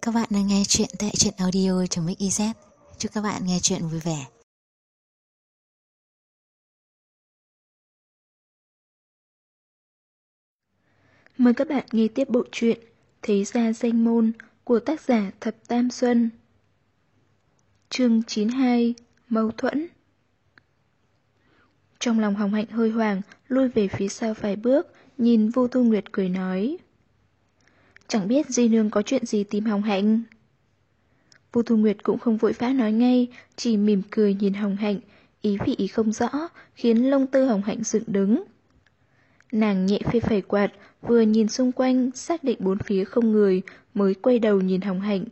Các bạn đang nghe chuyện tại truyện audio.mix.iz. Chúc các bạn nghe chuyện vui vẻ. Mời các bạn nghe tiếp bộ truyện Thế Gia Danh Môn của tác giả Thập Tam Xuân. Chương 92: Mâu thuẫn. Trong lòng Hồng Hạnh hơi hoảng, lui về phía sau vài bước, nhìn Vô Thu Nguyệt cười nói: Chẳng biết di nương có chuyện gì tìm Hồng Hạnh. Vô Thu Nguyệt cũng không vội vã nói ngay, chỉ mỉm cười nhìn Hồng Hạnh, ý vị không rõ, khiến lông tơ Hồng Hạnh dựng đứng. Nàng nhẹ phê phẩy quạt, vừa nhìn xung quanh, xác định bốn phía không người, mới quay đầu nhìn Hồng Hạnh.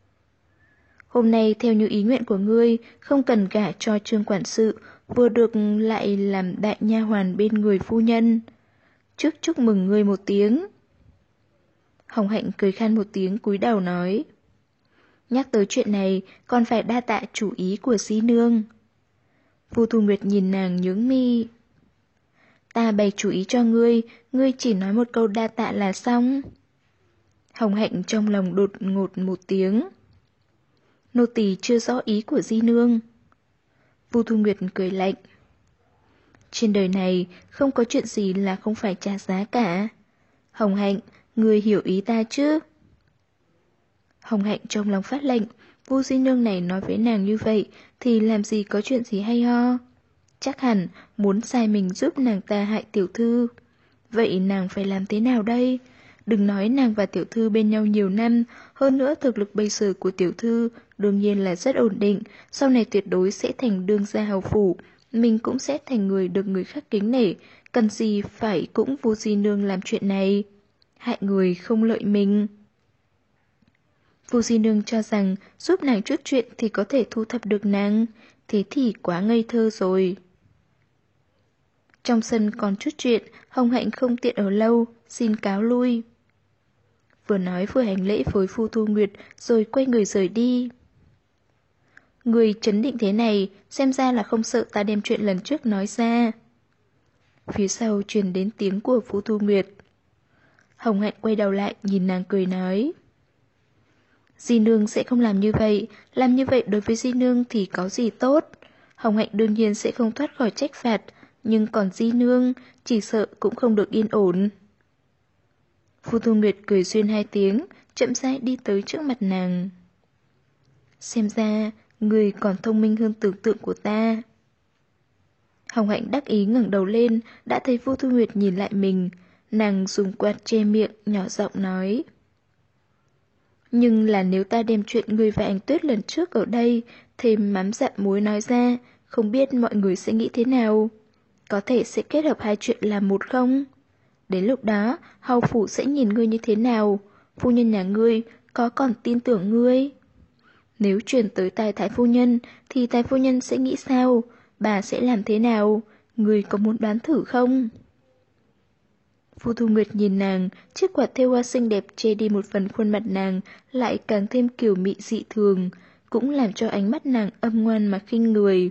Hôm nay theo như ý nguyện của ngươi, không cần gả cho Trương quản sự, vừa được lại làm đại nha hoàn bên người phu nhân. Trước chúc mừng ngươi một tiếng. Hồng Hạnh cười khan một tiếng cúi đầu nói: Nhắc tới chuyện này, còn phải đa tạ chủ ý của di nương. Vô Thu Nguyệt nhìn nàng nhướng mi. Ta bày chủ ý cho ngươi, ngươi chỉ nói một câu đa tạ là xong. Hồng Hạnh trong lòng đột ngột một tiếng. Nô tỳ chưa rõ ý của di nương. Vô Thu Nguyệt cười lạnh. Trên đời này không có chuyện gì là không phải trả giá cả. Hồng Hạnh, ngươi hiểu ý ta chứ? Hồng Hạnh trong lòng phát lệnh, Vu di nương này nói với nàng như vậy thì làm gì có chuyện gì hay ho. Chắc hẳn muốn sai mình giúp nàng ta hại tiểu thư. Vậy nàng phải làm thế nào đây? Đừng nói nàng và tiểu thư bên nhau nhiều năm, hơn nữa thực lực bây giờ của tiểu thư đương nhiên là rất ổn định, sau này tuyệt đối sẽ thành đương gia hầu phủ, mình cũng sẽ thành người được người khác kính nể, cần gì phải cũng Vu di nương làm chuyện này. Hại người không lợi mình. Vu di nương cho rằng giúp nàng chút chuyện thì có thể thu thập được nàng, thế thì quá ngây thơ rồi. Trong sân còn chút chuyện, Hồng Hạnh không tiện ở lâu, xin cáo lui. Vừa nói vừa hành lễ với Vu Thu Nguyệt rồi quay người rời đi. Người chấn định thế này, xem ra là không sợ ta đem chuyện lần trước nói ra. Phía sau truyền đến tiếng của Vu Thu Nguyệt. Hồng Hạnh quay đầu lại nhìn nàng cười nói: Di nương sẽ không làm như vậy đối với di nương thì có gì tốt. Hồng Hạnh đương nhiên sẽ không thoát khỏi trách phạt, nhưng còn di nương chỉ sợ cũng không được yên ổn. Vu Thu Nguyệt cười xuyên hai tiếng, chậm rãi đi tới trước mặt nàng. Xem ra, người còn thông minh hơn tưởng tượng của ta. Hồng Hạnh đắc ý ngẩng đầu lên, đã thấy Vu Thu Nguyệt nhìn lại mình. Nàng dùng quạt che miệng, nhỏ giọng nói: Nhưng là nếu ta đem chuyện người và anh Tuyết lần trước ở đây, thêm mắm dặm muối nói ra, không biết mọi người sẽ nghĩ thế nào. Có thể sẽ kết hợp hai chuyện làm một không? Đến lúc đó, hầu phủ sẽ nhìn ngươi như thế nào? Phu nhân nhà ngươi có còn tin tưởng ngươi? Nếu truyền tới tai thái phu nhân, thì thái phu nhân sẽ nghĩ sao? Bà sẽ làm thế nào? Ngươi có muốn đoán thử không? Vu Thu Nguyệt nhìn nàng, chiếc quạt thêu hoa xinh đẹp che đi một phần khuôn mặt nàng, lại càng thêm kiều mị dị thường, cũng làm cho ánh mắt nàng âm ngoan mà khinh người.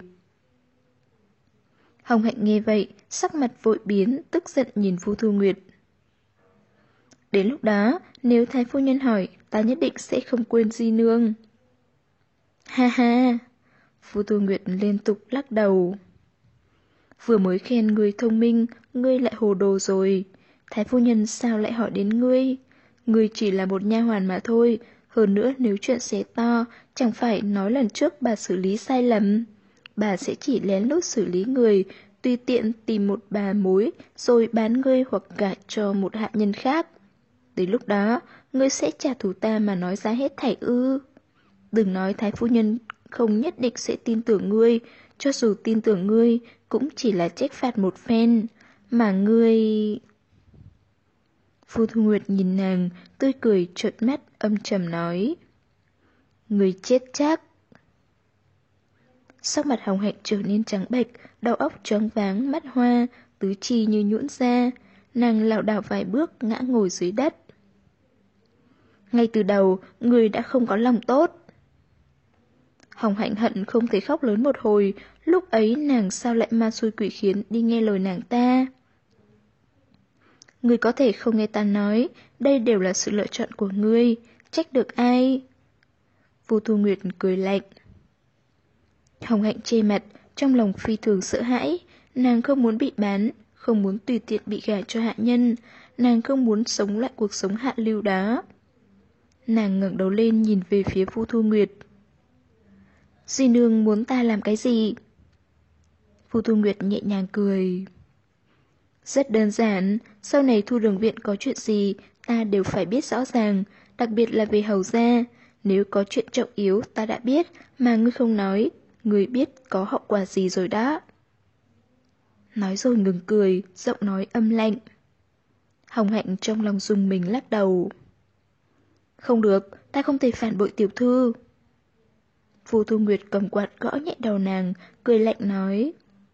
Hồng Hạnh nghe vậy, sắc mặt vội biến, tức giận nhìn Vu Thu Nguyệt. Đến lúc đó, nếu thái phu nhân hỏi, ta nhất định sẽ không quên di nương. Ha ha! Vu Thu Nguyệt liên tục lắc đầu. Vừa mới khen ngươi thông minh, ngươi lại hồ đồ rồi. Thái phu nhân sao lại hỏi đến ngươi? Ngươi chỉ là một nha hoàn mà thôi. Hơn nữa nếu chuyện xé to, chẳng phải nói lần trước bà xử lý sai lầm. Bà sẽ chỉ lén lút xử lý người, tùy tiện tìm một bà mối, rồi bán ngươi hoặc gả cho một hạ nhân khác. Đến lúc đó, ngươi sẽ trả thù ta mà nói ra hết thảy ư. Đừng nói thái phu nhân không nhất định sẽ tin tưởng ngươi, cho dù tin tưởng ngươi, cũng chỉ là trách phạt một phen. Mà ngươi... Vu Thu Nguyệt nhìn nàng, tươi cười trợn mắt âm trầm nói: Ngươi chết chắc. Sắc mặt Hồng Hạnh trở nên trắng bệch, đầu óc choáng váng, mắt hoa, tứ chi như nhũn ra. Nàng lảo đảo vài bước ngã ngồi dưới đất. Ngay từ đầu, người đã không có lòng tốt. Hồng Hạnh hận không thể khóc lớn một hồi, lúc ấy nàng sao lại ma xui quỷ khiến đi nghe lời nàng ta. Ngươi có thể không nghe ta nói, đây đều là sự lựa chọn của ngươi, trách được ai? Vô Thu Nguyệt cười lạnh. Hồng Hạnh che mặt, trong lòng phi thường sợ hãi. Nàng không muốn bị bán, không muốn tùy tiện bị gả cho hạ nhân. Nàng không muốn sống lại cuộc sống hạ lưu đó. Nàng ngẩng đầu lên nhìn về phía Vô Thu Nguyệt. Di nương muốn ta làm cái gì? Vô Thu Nguyệt nhẹ nhàng cười. Rất đơn giản, sau này Thu Đường Viện có chuyện gì, ta đều phải biết rõ ràng, đặc biệt là về hầu gia. Nếu có chuyện trọng yếu ta đã biết, mà ngươi không nói, ngươi biết có hậu quả gì rồi đó. Nói rồi ngừng cười, giọng nói âm lạnh. Hồng Hạnh trong lòng rùng mình lắc đầu. Không được, ta không thể phản bội tiểu thư. Vô Thu Nguyệt cầm quạt gõ nhẹ đầu nàng, cười lạnh nói.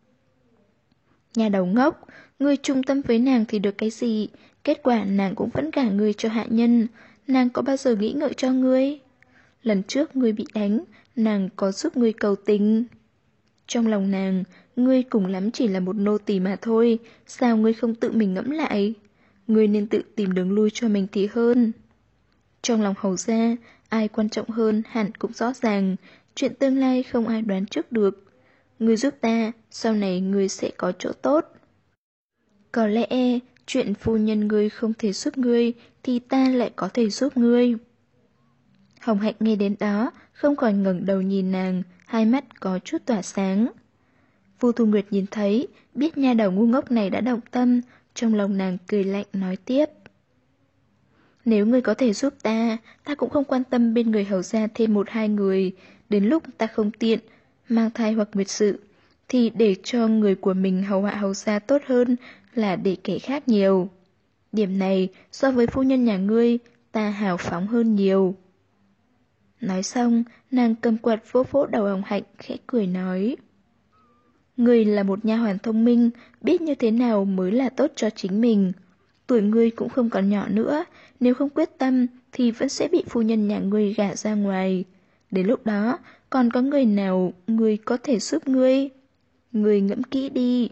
Nhà đầu ngốc, ngươi trung tâm với nàng thì được cái gì? Kết quả nàng cũng vẫn gả ngươi cho hạ nhân. Nàng có bao giờ nghĩ ngợi cho ngươi? Lần trước ngươi bị đánh, nàng có giúp ngươi cầu tình. Trong lòng nàng, ngươi cùng lắm chỉ là một nô tỳ mà thôi. Sao ngươi không tự mình ngẫm lại? Ngươi nên tự tìm đường lui cho mình thì hơn. Trong lòng hầu gia, ai quan trọng hơn hẳn cũng rõ ràng. Chuyện tương lai không ai đoán trước được. Ngươi giúp ta, sau này ngươi sẽ có chỗ tốt. Có lẽ chuyện phu nhân ngươi không thể giúp ngươi thì ta lại có thể giúp ngươi. Hồng Hạnh nghe đến đó, không khỏi ngẩng đầu nhìn nàng, hai mắt có chút tỏa sáng. Vô Thu Nguyệt nhìn thấy, biết nha đầu ngu ngốc này đã động tâm, trong lòng nàng cười lạnh nói tiếp. Nếu ngươi có thể giúp ta, ta cũng không quan tâm bên người hầu gia thêm 1-2 người, đến lúc ta không tiện, mang thai hoặc nguyệt sự, thì để cho người của mình hầu hạ hầu gia tốt hơn là để kẻ khác nhiều. Điểm này, so với phu nhân nhà ngươi, ta hào phóng hơn nhiều. Nói xong, nàng cầm quạt vỗ vỗ đầu Hồng Hạnh, khẽ cười nói. Ngươi là một nha hoàn thông minh, biết như thế nào mới là tốt cho chính mình. Tuổi ngươi cũng không còn nhỏ nữa, nếu không quyết tâm thì vẫn sẽ bị phu nhân nhà ngươi gả ra ngoài. Đến lúc đó, còn có người nào ngươi có thể giúp ngươi? Ngươi ngẫm kỹ đi.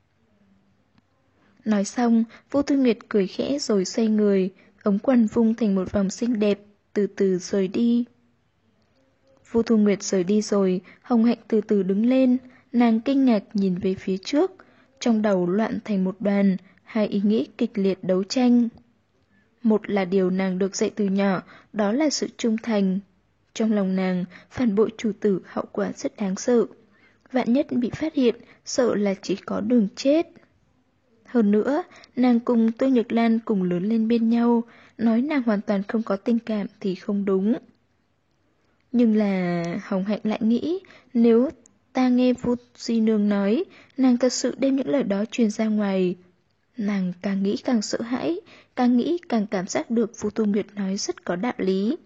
Nói xong, Vô Thu Nguyệt cười khẽ rồi xoay người, ống quần vung thành một vòng xinh đẹp, từ từ rời đi. Vô Thu Nguyệt rời đi rồi, Hồng Hạnh từ từ đứng lên, nàng kinh ngạc nhìn về phía trước, trong đầu loạn thành một đoàn, hai ý nghĩ kịch liệt đấu tranh. Một là điều nàng được dạy từ nhỏ, đó là sự trung thành. Trong lòng nàng, phản bội chủ tử hậu quả rất đáng sợ. Vạn nhất bị phát hiện, sợ là chỉ có đường chết. Hơn nữa, nàng cùng Tô Nhược Lan cùng lớn lên bên nhau, nói nàng hoàn toàn không có tình cảm thì không đúng. Nhưng là Hồng Hạnh lại nghĩ, nếu ta nghe Vô Di Nương nói, nàng thật sự đem những lời đó truyền ra ngoài. Nàng càng nghĩ càng sợ hãi, càng nghĩ càng cảm giác được Vô Thu Nguyệt nói rất có đạo lý.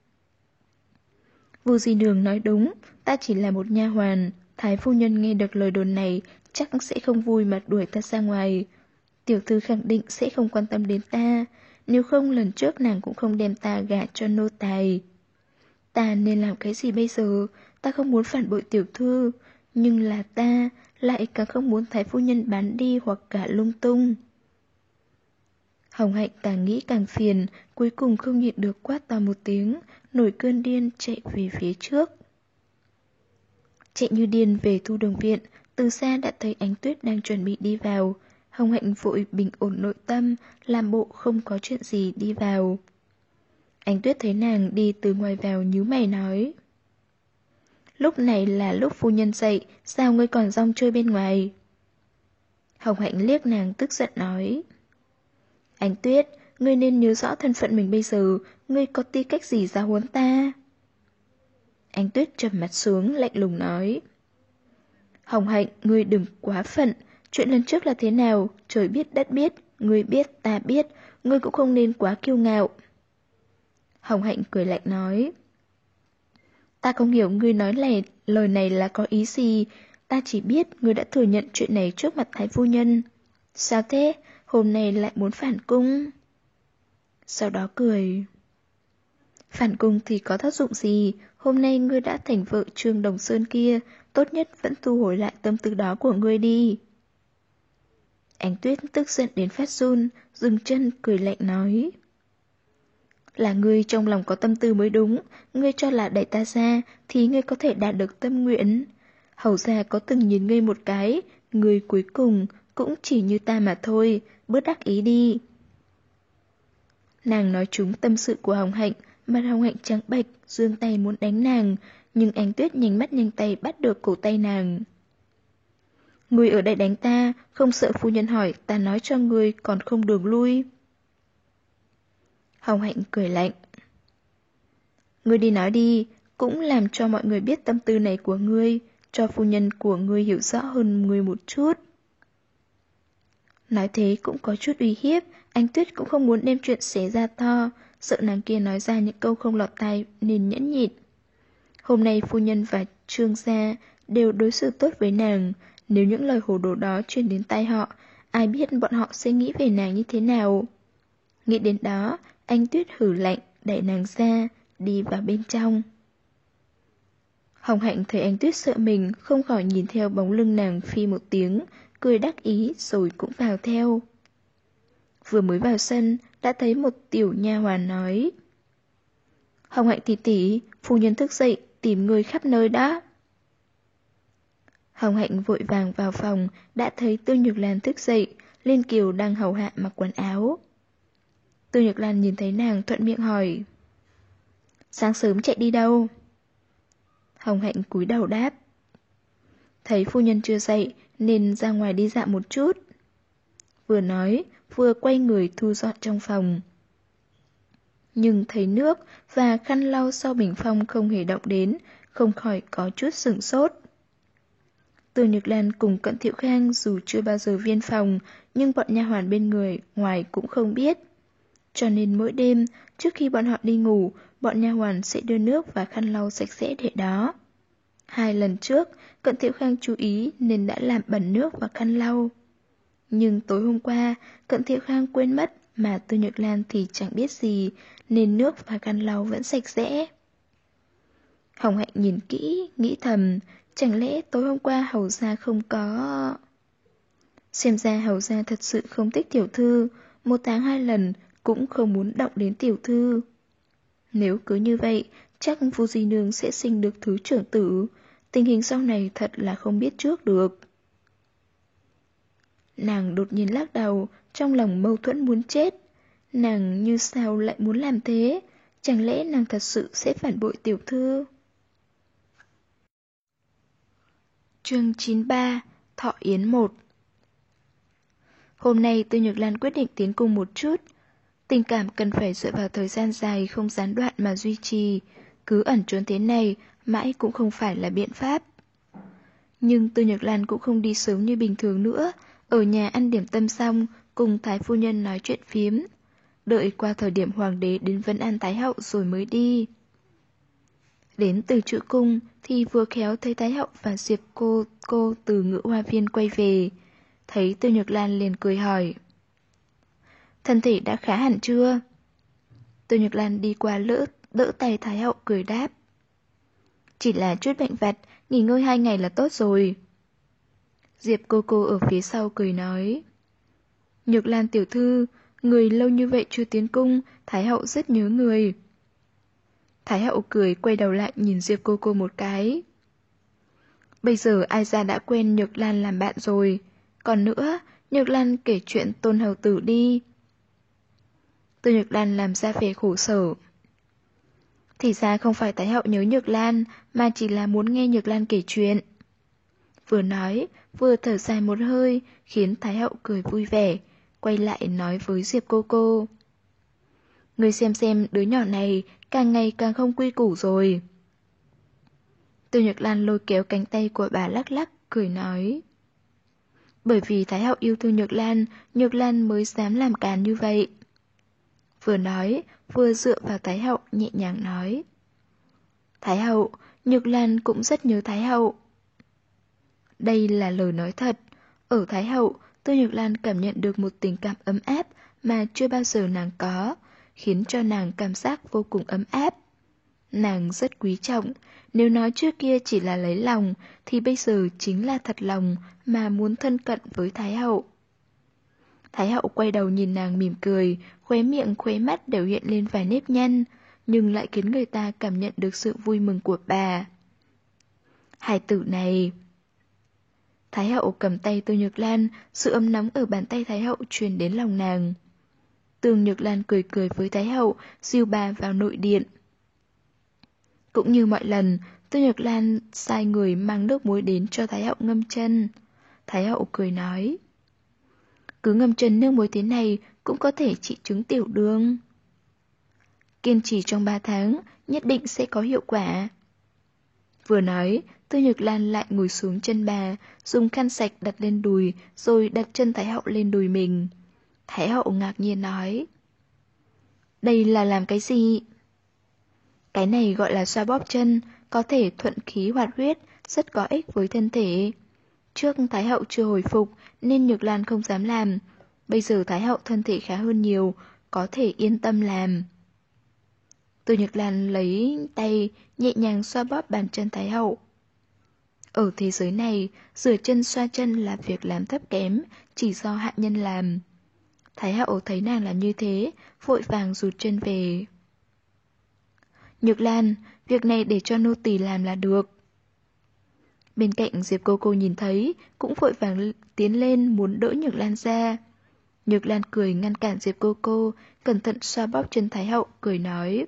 Vô Di Nương nói đúng, ta chỉ là một nha hoàn, Thái phu nhân nghe được lời đồn này chắc sẽ không vui mà đuổi ta ra ngoài. Tiểu thư khẳng định sẽ không quan tâm đến ta, nếu không lần trước nàng cũng không đem ta gả cho nô tài. Ta nên làm cái gì bây giờ? Ta không muốn phản bội tiểu thư, nhưng là ta lại càng không muốn Thái phu nhân bán đi hoặc gả lung tung. Hồng Hạnh càng nghĩ càng phiền, cuối cùng không nhịn được quát to một tiếng, nổi cơn điên chạy về phía trước. Chạy như điên về Thu Đường Viện, từ xa đã thấy Ánh Tuyết đang chuẩn bị đi vào. Hồng Hạnh vội bình ổn nội tâm, làm bộ không có chuyện gì đi vào. Ánh Tuyết thấy nàng đi từ ngoài vào nhíu mày nói. Lúc này là lúc phu nhân dậy, sao ngươi còn rong chơi bên ngoài? Hồng Hạnh liếc nàng tức giận nói. Ánh Tuyết, ngươi nên nhớ rõ thân phận mình bây giờ, ngươi có tư cách gì giáo huấn ta? Ánh Tuyết trầm mặt xuống, lạnh lùng nói. Hồng Hạnh, ngươi đừng quá phận, chuyện lần trước là thế nào, trời biết đất biết, ngươi biết ta biết, ngươi cũng không nên quá kiêu ngạo. Hồng Hạnh cười lạnh nói. Ta không hiểu ngươi nói lời này là có ý gì, ta chỉ biết ngươi đã thừa nhận chuyện này trước mặt Thái phu nhân. Sao thế, hôm nay lại muốn phản cung? Sau đó cười. Phản cung thì có tác dụng gì, hôm nay ngươi đã thành vợ Trương Đồng Sơn kia, tốt nhất vẫn thu hồi lại tâm tư đó của ngươi đi. Ánh Tuyết tức giận đến phát run, dừng chân cười lạnh nói. Là ngươi trong lòng có tâm tư mới đúng, ngươi cho là đẩy ta ra thì ngươi có thể đạt được tâm nguyện. Hầu gia có từng nhìn ngươi một cái, ngươi cuối cùng cũng chỉ như ta mà thôi, bớt đắc ý đi. Nàng nói trúng tâm sự của Hồng Hạnh, mặt Hồng Hạnh trắng bệch, giương tay muốn đánh nàng, nhưng Ánh Tuyết nhanh mắt nhanh tay bắt được cổ tay nàng. Ngươi ở đây đánh ta, không sợ phu nhân hỏi, ta nói cho ngươi còn không đường lui. Hồng Hạnh cười lạnh. Ngươi đi nói đi, cũng làm cho mọi người biết tâm tư này của ngươi, cho phu nhân của ngươi hiểu rõ hơn ngươi một chút. Nói thế cũng có chút uy hiếp, Ánh Tuyết cũng không muốn đem chuyện xé ra to, sợ nàng kia nói ra những câu không lọt tai nên nhẫn nhịn. Hôm nay phu nhân và Trương gia đều đối xử tốt với nàng, nếu những lời hồ đồ đó truyền đến tai họ, ai biết bọn họ sẽ nghĩ về nàng như thế nào. Nghĩ đến đó, Ánh Tuyết hử lạnh, đẩy nàng ra, đi vào bên trong. Hồng Hạnh thấy Ánh Tuyết sợ mình, không khỏi nhìn theo bóng lưng nàng phi một tiếng, cười đắc ý rồi cũng vào theo. Vừa mới vào sân, đã thấy một tiểu nha hoàn nói. Hồng Hạnh tỷ tỷ, phu nhân thức dậy, tìm người khắp nơi đã. Hồng Hạnh vội vàng vào phòng, đã thấy Tư Nhược Lan thức dậy, Liên Kiều đang hầu hạ mặc quần áo. Tư Nhược Lan nhìn thấy nàng thuận miệng hỏi. Sáng sớm chạy đi đâu? Hồng Hạnh cúi đầu đáp. Thấy phu nhân chưa dậy nên ra ngoài đi dạo một chút. Vừa nói, vừa quay người thu dọn trong phòng. Nhưng thấy nước và khăn lau sau bình phong không hề động đến, không khỏi có chút sửng sốt. Từ Nhược Lan cùng Cận Thiệu Khang dù chưa bao giờ viên phòng, nhưng bọn nha hoàn bên người ngoài cũng không biết. Cho nên mỗi đêm, trước khi bọn họ đi ngủ, bọn nha hoàn sẽ đưa nước và khăn lau sạch sẽ để đó. 2 lần trước, Cận Thiệu Khang chú ý nên đã làm bẩn nước và khăn lau. Nhưng tối hôm qua, Cận Thiệu Khang quên mất mà Tư Nhược Lan thì chẳng biết gì, nên nước và khăn lau vẫn sạch sẽ. Hồng Hạnh nhìn kỹ, nghĩ thầm, chẳng lẽ tối hôm qua hầu gia không có... Xem ra hầu gia thật sự không thích tiểu thư, 1 tháng 2 lần cũng không muốn động đến tiểu thư. Nếu cứ như vậy, chắc Vu Di Nương sẽ sinh được thứ trưởng tử, tình hình sau này thật là không biết trước được. Nàng đột nhiên lắc đầu, trong lòng mâu thuẫn muốn chết. Nàng như sao lại muốn làm thế? Chẳng lẽ nàng thật sự sẽ phản bội tiểu thư? Chương 93 Thọ Yến 1. Hôm nay Tư Nhược Lan quyết định tiến cung một chút. Tình cảm cần phải dựa vào thời gian dài không gián đoạn mà duy trì. Cứ ẩn trốn thế này, mãi cũng không phải là biện pháp. Nhưng Tư Nhược Lan cũng không đi sớm như bình thường nữa. Ở nhà ăn điểm tâm xong, cùng Thái phu nhân nói chuyện phiếm. Đợi qua thời điểm hoàng đế đến Vân An Thái hậu rồi mới đi. Đến từ Trữ Cung thì vừa khéo thấy Thái hậu và Diệp cô từ Ngự Hoa Viên quay về. Thấy Tư Nhược Lan liền cười hỏi. Thân thể đã khá hẳn chưa? Tư Nhược Lan đi qua đỡ tay Thái hậu cười đáp. Chỉ là chút bệnh vặt, nghỉ ngơi 2 ngày là tốt rồi. Diệp cô ở phía sau cười nói. Nhược Lan tiểu thư, người lâu như vậy chưa tiến cung, Thái hậu rất nhớ người. Thái hậu cười quay đầu lại nhìn Diệp cô một cái. Bây giờ ai ra đã quen Nhược Lan làm bạn rồi. Còn nữa, Nhược Lan kể chuyện Tôn hầu tử đi. Tư Nhược Lan làm ra vẻ khổ sở. Thì ra không phải Thái hậu nhớ Nhược Lan, mà chỉ là muốn nghe Nhược Lan kể chuyện. Vừa nói, vừa thở dài một hơi, khiến Thái hậu cười vui vẻ, quay lại nói với Diệp cô. Ngươi xem đứa nhỏ này càng ngày càng không quy củ rồi. Tư Nhược Lan lôi kéo cánh tay của bà lắc lắc, cười nói. Bởi vì Thái hậu yêu thương Nhược Lan mới dám làm càn như vậy. Vừa nói, vừa dựa vào Thái hậu nhẹ nhàng nói. Thái hậu, Nhược Lan cũng rất nhớ Thái hậu. Đây là lời nói thật. Ở Thái hậu, Tư Nhược Lan cảm nhận được một tình cảm ấm áp mà chưa bao giờ nàng có, khiến cho nàng cảm giác vô cùng ấm áp. Nàng rất quý trọng, nếu nói trước kia chỉ là lấy lòng, thì bây giờ chính là thật lòng mà muốn thân cận với Thái hậu. Thái hậu quay đầu nhìn nàng mỉm cười, khóe miệng khóe mắt đều hiện lên vài nếp nhăn, nhưng lại khiến người ta cảm nhận được sự vui mừng của bà. Hài tử này... Thái hậu cầm tay Tương Nhược Lan, sự ấm nóng ở bàn tay Thái hậu truyền đến lòng nàng. Tương Nhược Lan cười cười với Thái hậu, dìu bà vào nội điện. Cũng như mọi lần, Tương Nhược Lan sai người mang nước muối đến cho Thái hậu ngâm chân. Thái hậu cười nói, cứ ngâm chân nước muối thế này cũng có thể trị chứng tiểu đường. Kiên trì trong 3 tháng, nhất định sẽ có hiệu quả. Vừa nói, Tương Nhược Lan lại ngồi xuống chân bà, dùng khăn sạch đặt lên đùi, rồi đặt chân Thái hậu lên đùi mình. Thái hậu ngạc nhiên nói, đây là làm cái gì? Cái này gọi là xoa bóp chân, có thể thuận khí hoạt huyết, rất có ích với thân thể. Trước Thái hậu chưa hồi phục nên Nhược Lan không dám làm. Bây giờ Thái hậu thân thể khá hơn nhiều, có thể yên tâm làm. Từ Nhược Lan lấy tay nhẹ nhàng xoa bóp bàn chân Thái hậu. Ở thế giới này, rửa chân xoa chân là việc làm thấp kém, chỉ do hạ nhân làm. Thái hậu thấy nàng làm như thế, vội vàng rụt chân về. Nhược Lan, việc này để cho nô tỳ làm là được. Bên cạnh Diệp cô cô nhìn thấy, cũng vội vàng tiến lên muốn đỡ Nhược Lan ra. Nhược Lan cười ngăn cản Diệp cô cô, cẩn thận xoa bóp chân Thái hậu, cười nói.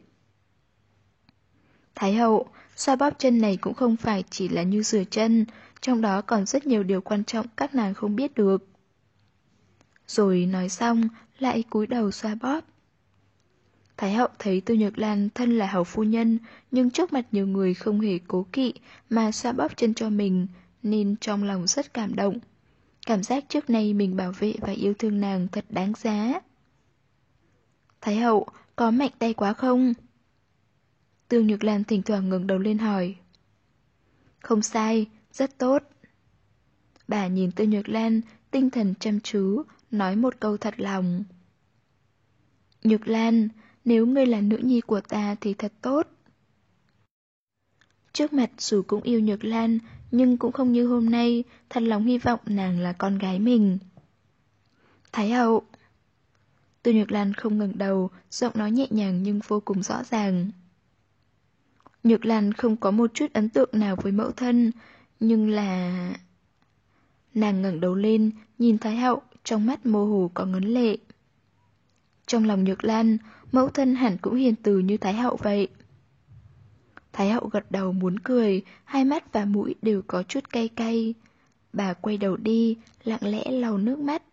Thái hậu, xoa bóp chân này cũng không phải chỉ là như rửa chân, trong đó còn rất nhiều điều quan trọng các nàng không biết được. Rồi nói xong, lại cúi đầu xoa bóp. Thái hậu thấy Tư Nhược Lan thân là hầu phu nhân, nhưng trước mặt nhiều người không hề cố kỵ mà xoa bóp chân cho mình, nên trong lòng rất cảm động. Cảm giác trước nay mình bảo vệ và yêu thương nàng thật đáng giá. Thái hậu, có mạnh tay quá không? Tư Nhược Lan thỉnh thoảng ngẩng đầu lên hỏi. Không sai, rất tốt. Bà nhìn Tư Nhược Lan, tinh thần chăm chú, nói một câu thật lòng. Nhược Lan, nếu ngươi là nữ nhi của ta thì thật tốt. Trước mặt dù cũng yêu Nhược Lan, nhưng cũng không như hôm nay, thật lòng hy vọng nàng là con gái mình. Thái hậu. Tư Nhược Lan không ngẩng đầu, giọng nói nhẹ nhàng nhưng vô cùng rõ ràng. Nhược Lan không có một chút ấn tượng nào với mẫu thân, nhưng là... Nàng ngẩng đầu lên, nhìn Thái hậu, trong mắt mơ hồ có ngấn lệ. Trong lòng Nhược Lan, mẫu thân hẳn cũng hiền từ như Thái hậu vậy. Thái hậu gật đầu muốn cười, hai mắt và mũi đều có chút cay cay. Bà quay đầu đi, lặng lẽ lau nước mắt.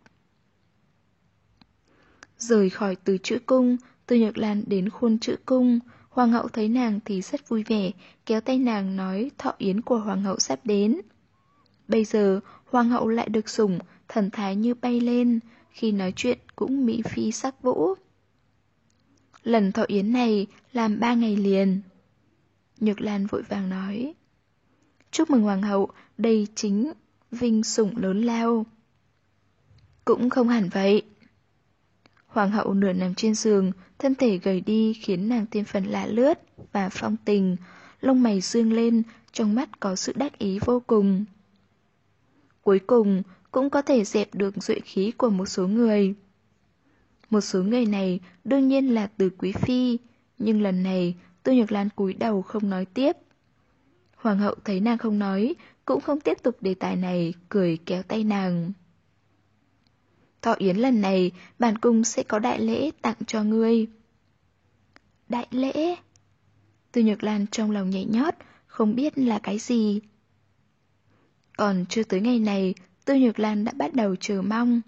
Rời khỏi từ chữ cung, Tư Nhược Lan đến khuôn chữ cung. Hoàng hậu thấy nàng thì rất vui vẻ, kéo tay nàng nói thọ yến của hoàng hậu sắp đến. Bây giờ, hoàng hậu lại được sủng, thần thái như bay lên, khi nói chuyện cũng mỹ phi sắc vũ. Lần thọ yến này làm 3 ngày liền. Nhược Lan vội vàng nói. Chúc mừng hoàng hậu, đây chính vinh sủng lớn lao. Cũng không hẳn vậy. Hoàng hậu nửa nằm trên giường, thân thể gầy đi khiến nàng thêm phần lạ lướt và phong tình, lông mày dương lên, trong mắt có sự đắc ý vô cùng. Cuối cùng cũng có thể dẹp được duệ khí của một số người. Một số người này đương nhiên là từ quý phi, nhưng lần này Tư Nhược Lan cúi đầu không nói tiếp. Hoàng hậu thấy nàng không nói, cũng không tiếp tục đề tài này, cười kéo tay nàng. Thọ yến lần này, bản cung sẽ có đại lễ tặng cho ngươi. Đại lễ? Tư Nhược Lan trong lòng nhảy nhót, không biết là cái gì. Còn chưa tới ngày này, Tư Nhược Lan đã bắt đầu chờ mong.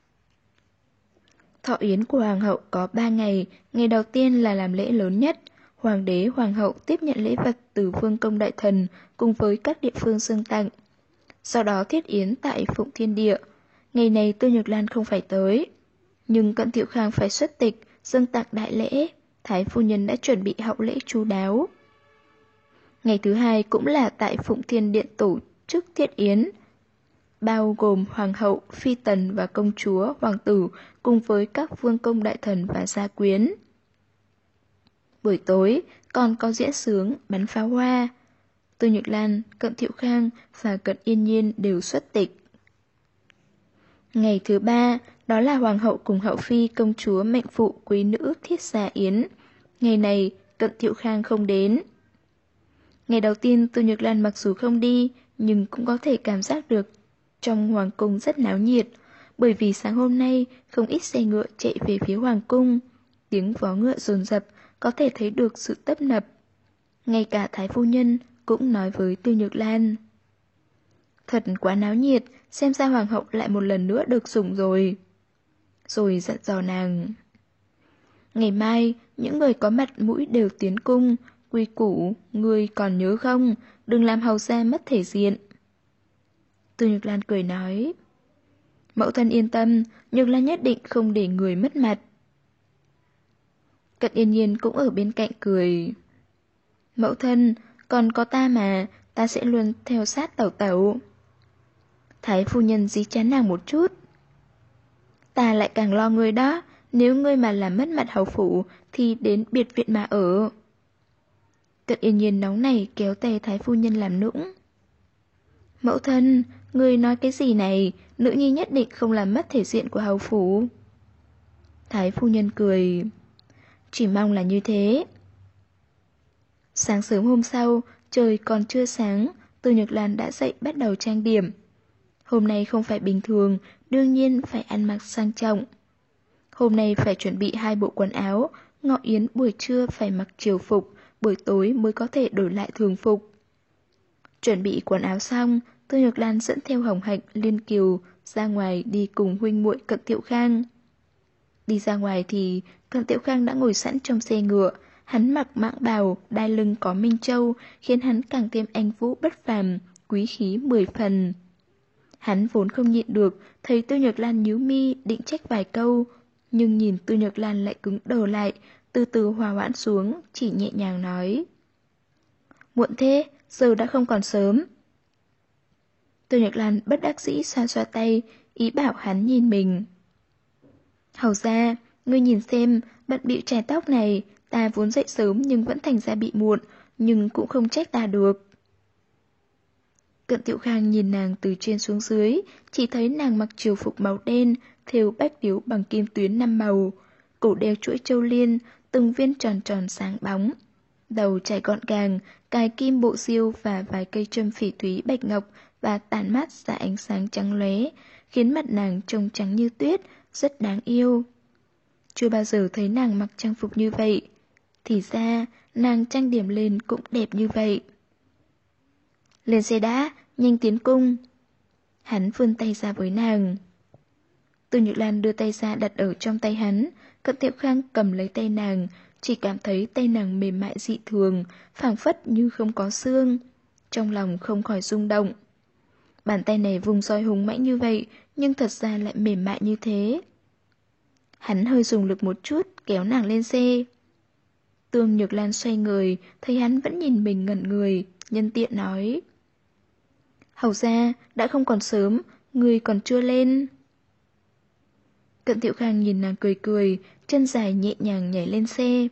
Thọ yến của hoàng hậu có 3 ngày, ngày đầu tiên là làm lễ lớn nhất. Hoàng đế, hoàng hậu tiếp nhận lễ vật từ vương công đại thần cùng với các địa phương dâng tặng. Sau đó thiết yến tại Phụng Thiên Địa. Ngày này Tư Nhược Lan không phải tới. Nhưng Cận Thiệu Khang phải xuất tịch, dâng tặng đại lễ. Thái phu nhân đã chuẩn bị hậu lễ chu đáo. Ngày thứ hai cũng là tại Phụng Thiên Điện tổ chức thiết yến, bao gồm hoàng hậu, phi tần và công chúa, hoàng tử cùng với các vương công đại thần và gia quyến. Buổi tối còn có diễn xướng, bắn pháo hoa. Tư Nhược Lan, Cận Thiệu Khang và Cận Yên Nhiên đều xuất tịch. Ngày thứ 3, đó là hoàng hậu cùng hậu phi công chúa mệnh phụ quý nữ thiết gia yến. Ngày này, Cận Thiệu Khang không đến. Ngày đầu tiên Từ Nhược Lan mặc dù không đi, nhưng cũng có thể cảm giác được trong hoàng cung rất náo nhiệt, bởi vì sáng hôm nay không ít xe ngựa chạy về phía hoàng cung. Tiếng vó ngựa dồn dập, có thể thấy được sự tấp nập. Ngay cả Thái phu nhân cũng nói với Từ Nhược Lan: thật quá náo nhiệt, xem ra hoàng hậu lại một lần nữa được sủng rồi. Rồi dặn dò nàng: ngày mai, những người có mặt mũi đều tiến cung, quy củ, ngươi còn nhớ không? Đừng làm hầu gia mất thể diện. Từ Nhược Lan cười nói: mẫu thân yên tâm, Nhược Lan nhất định không để người mất mặt. Cận Yên Nhiên cũng ở bên cạnh cười: mẫu thân, còn có ta mà, ta sẽ luôn theo sát tẩu tẩu. Thái phu nhân dí chán nàng một chút: ta lại càng lo ngươi đó, nếu ngươi mà làm mất mặt hầu phủ thì đến biệt viện mà ở. Cận Yên Nhiên nóng này kéo tay Thái phu nhân làm nũng: mẫu thân, ngươi nói cái gì này, nữ nhi nhất định không làm mất thể diện của hầu phủ. Thái phu nhân cười: chỉ mong là như thế. Sáng sớm hôm sau, trời còn chưa sáng, Từ Nhược Lan đã dậy bắt đầu trang điểm. Hôm nay không phải bình thường, đương nhiên phải ăn mặc sang trọng. Hôm nay phải chuẩn bị 2 bộ quần áo, ngọ yến buổi trưa phải mặc triều phục, buổi tối mới có thể đổi lại thường phục. Chuẩn bị quần áo xong, Từ Nhược Lan dẫn theo Hồng Hạnh, Liên Kiều ra ngoài đi cùng huynh muội Cận Thiệu Khang. Đi ra ngoài thì Cận Thiệu Khang đã ngồi sẵn trong xe ngựa, hắn mặc mãng bào, đai lưng có minh châu, khiến hắn càng thêm anh vũ bất phàm, quý khí 10 phần. Hắn vốn không nhịn được, thấy Từ Nhược Lan nhíu mi định trách vài câu, nhưng nhìn Từ Nhược Lan lại cứng đờ lại, từ từ hòa hoãn xuống, chỉ nhẹ nhàng nói: muộn thế, giờ đã không còn sớm. Từ Nhược Lan bất đắc dĩ xoa xoa tay, ý bảo hắn nhìn mình. Hầu ra, ngươi nhìn xem, bận bịu chải tóc này, ta vốn dậy sớm nhưng vẫn thành ra bị muộn, nhưng cũng không trách ta được. Cận Thiệu Khang nhìn nàng từ trên xuống dưới, chỉ thấy nàng mặc triều phục màu đen, thêu bách điếu bằng kim tuyến 5 màu, cổ đeo chuỗi châu liên, từng viên tròn tròn sáng bóng. Đầu trải gọn gàng, cài kim bộ diêu và vài cây châm phỉ thúy bạch ngọc và tản mát ra ánh sáng trắng lóe, khiến mặt nàng trông trắng như tuyết, rất đáng yêu. Chưa bao giờ thấy nàng mặc trang phục như vậy. Thì ra, nàng trang điểm lên cũng đẹp như vậy. Lên xe đã, nhanh tiến cung. Hắn vươn tay ra với nàng. Từ Nhược Lan đưa tay ra đặt ở trong tay hắn, Cận Thiệu Khang cầm lấy tay nàng, chỉ cảm thấy tay nàng mềm mại dị thường, phảng phất như không có xương. Trong lòng không khỏi rung động. Bàn tay này vùng roi hùng mãnh như vậy, nhưng thật ra lại mềm mại như thế. Hắn hơi dùng lực một chút, kéo nàng lên xe. Tương Nhược Lan xoay người, thấy hắn vẫn nhìn mình ngẩn người, nhân tiện nói: hầu ra, đã không còn sớm, người còn chưa lên. Cận Thiệu Khang nhìn nàng cười cười, chân dài nhẹ nhàng nhảy lên xe.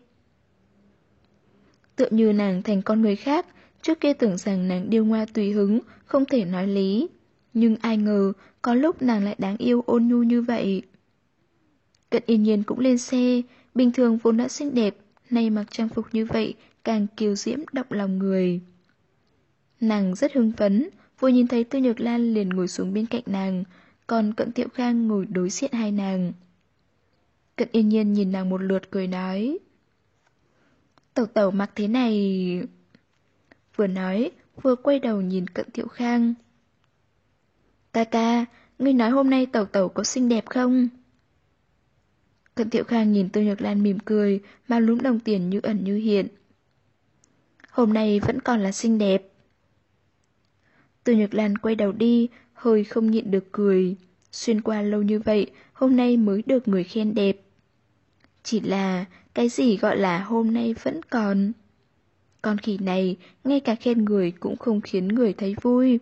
Tựa như nàng thành con người khác, trước kia tưởng rằng nàng điêu ngoa tùy hứng, không thể nói lý. Nhưng ai ngờ, có lúc nàng lại đáng yêu ôn nhu như vậy. Cận Yên Nhiên cũng lên xe, bình thường vốn đã xinh đẹp, nay mặc trang phục như vậy, càng kiều diễm động lòng người. Nàng rất hưng phấn, vừa nhìn thấy Từ Nhược Lan liền ngồi xuống bên cạnh nàng, còn Cận Thiệu Khang ngồi đối diện hai nàng. Cận Yên Nhiên nhìn nàng một lượt cười nói: tẩu tẩu mặc thế này... Vừa nói, vừa quay đầu nhìn Cận Thiệu Khang. Ca ca, ngươi nói hôm nay tẩu tẩu có xinh đẹp không? Cận Thiệu Khang nhìn Từ Nhược Lan mỉm cười, mà lúm đồng tiền như ẩn như hiện. Hôm nay vẫn còn là xinh đẹp. Từ Nhược Lan quay đầu đi, hơi không nhịn được cười. Xuyên qua lâu như vậy, hôm nay mới được người khen đẹp. Chỉ là, cái gì gọi là hôm nay vẫn còn? Con khỉ này, ngay cả khen người cũng không khiến người thấy vui.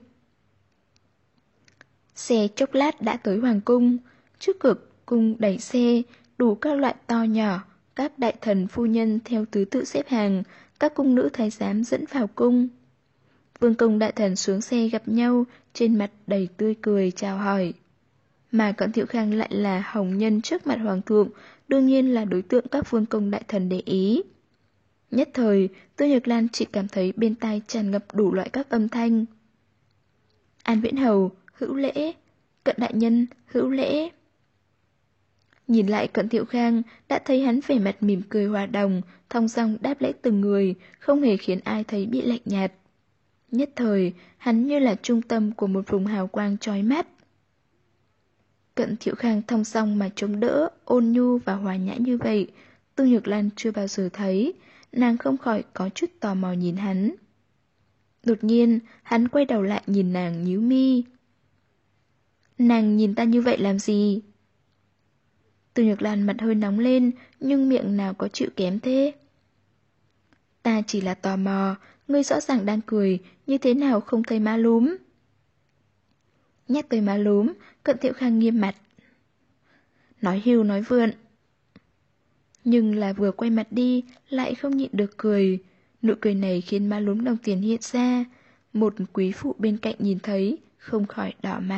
Xe chốc lát đã tới Hoàng Cung. Trước cửa cung đẩy xe, đủ các loại to nhỏ, các đại thần phu nhân theo thứ tự xếp hàng, các cung nữ thái giám dẫn vào cung. Vương công đại thần xuống xe gặp nhau, trên mặt đầy tươi cười chào hỏi. mà Cận Thiệu Khang lại là hồng nhân trước mặt hoàng thượng, đương nhiên là đối tượng các vương công đại thần để ý. Nhất thời, Tư Nhược Lan chỉ cảm thấy bên tai tràn ngập đủ loại các âm thanh. An Viễn Hầu, hữu lễ, Cận đại nhân, hữu lễ. Nhìn lại Cận Thiệu Khang, đã thấy hắn vẻ mặt mỉm cười hòa đồng, thong dong đáp lễ từng người, không hề khiến ai thấy bị lạnh nhạt. Nhất thời, hắn như là trung tâm của một vùng hào quang chói mắt. Cận Thiệu Khang thong dong mà chống đỡ, ôn nhu và hòa nhã như vậy, Tư Nhược Lan chưa bao giờ thấy, nàng không khỏi có chút tò mò nhìn hắn. Đột nhiên, hắn quay đầu lại nhìn nàng nhíu mi. Nàng nhìn ta như vậy làm gì? Tư Nhược Lan mặt hơi nóng lên, nhưng miệng nào có chịu kém thế? Ta chỉ là tò mò, ngươi rõ ràng đang cười, như thế nào không thấy má lúm? Nhắc tới má lúm, Cận Thiệu Khang nghiêm mặt. Nói hưu nói vượn. Nhưng là vừa quay mặt đi, lại không nhịn được cười. Nụ cười này khiến má lúm đồng tiền hiện ra. Một quý phụ bên cạnh nhìn thấy, không khỏi đỏ mặt.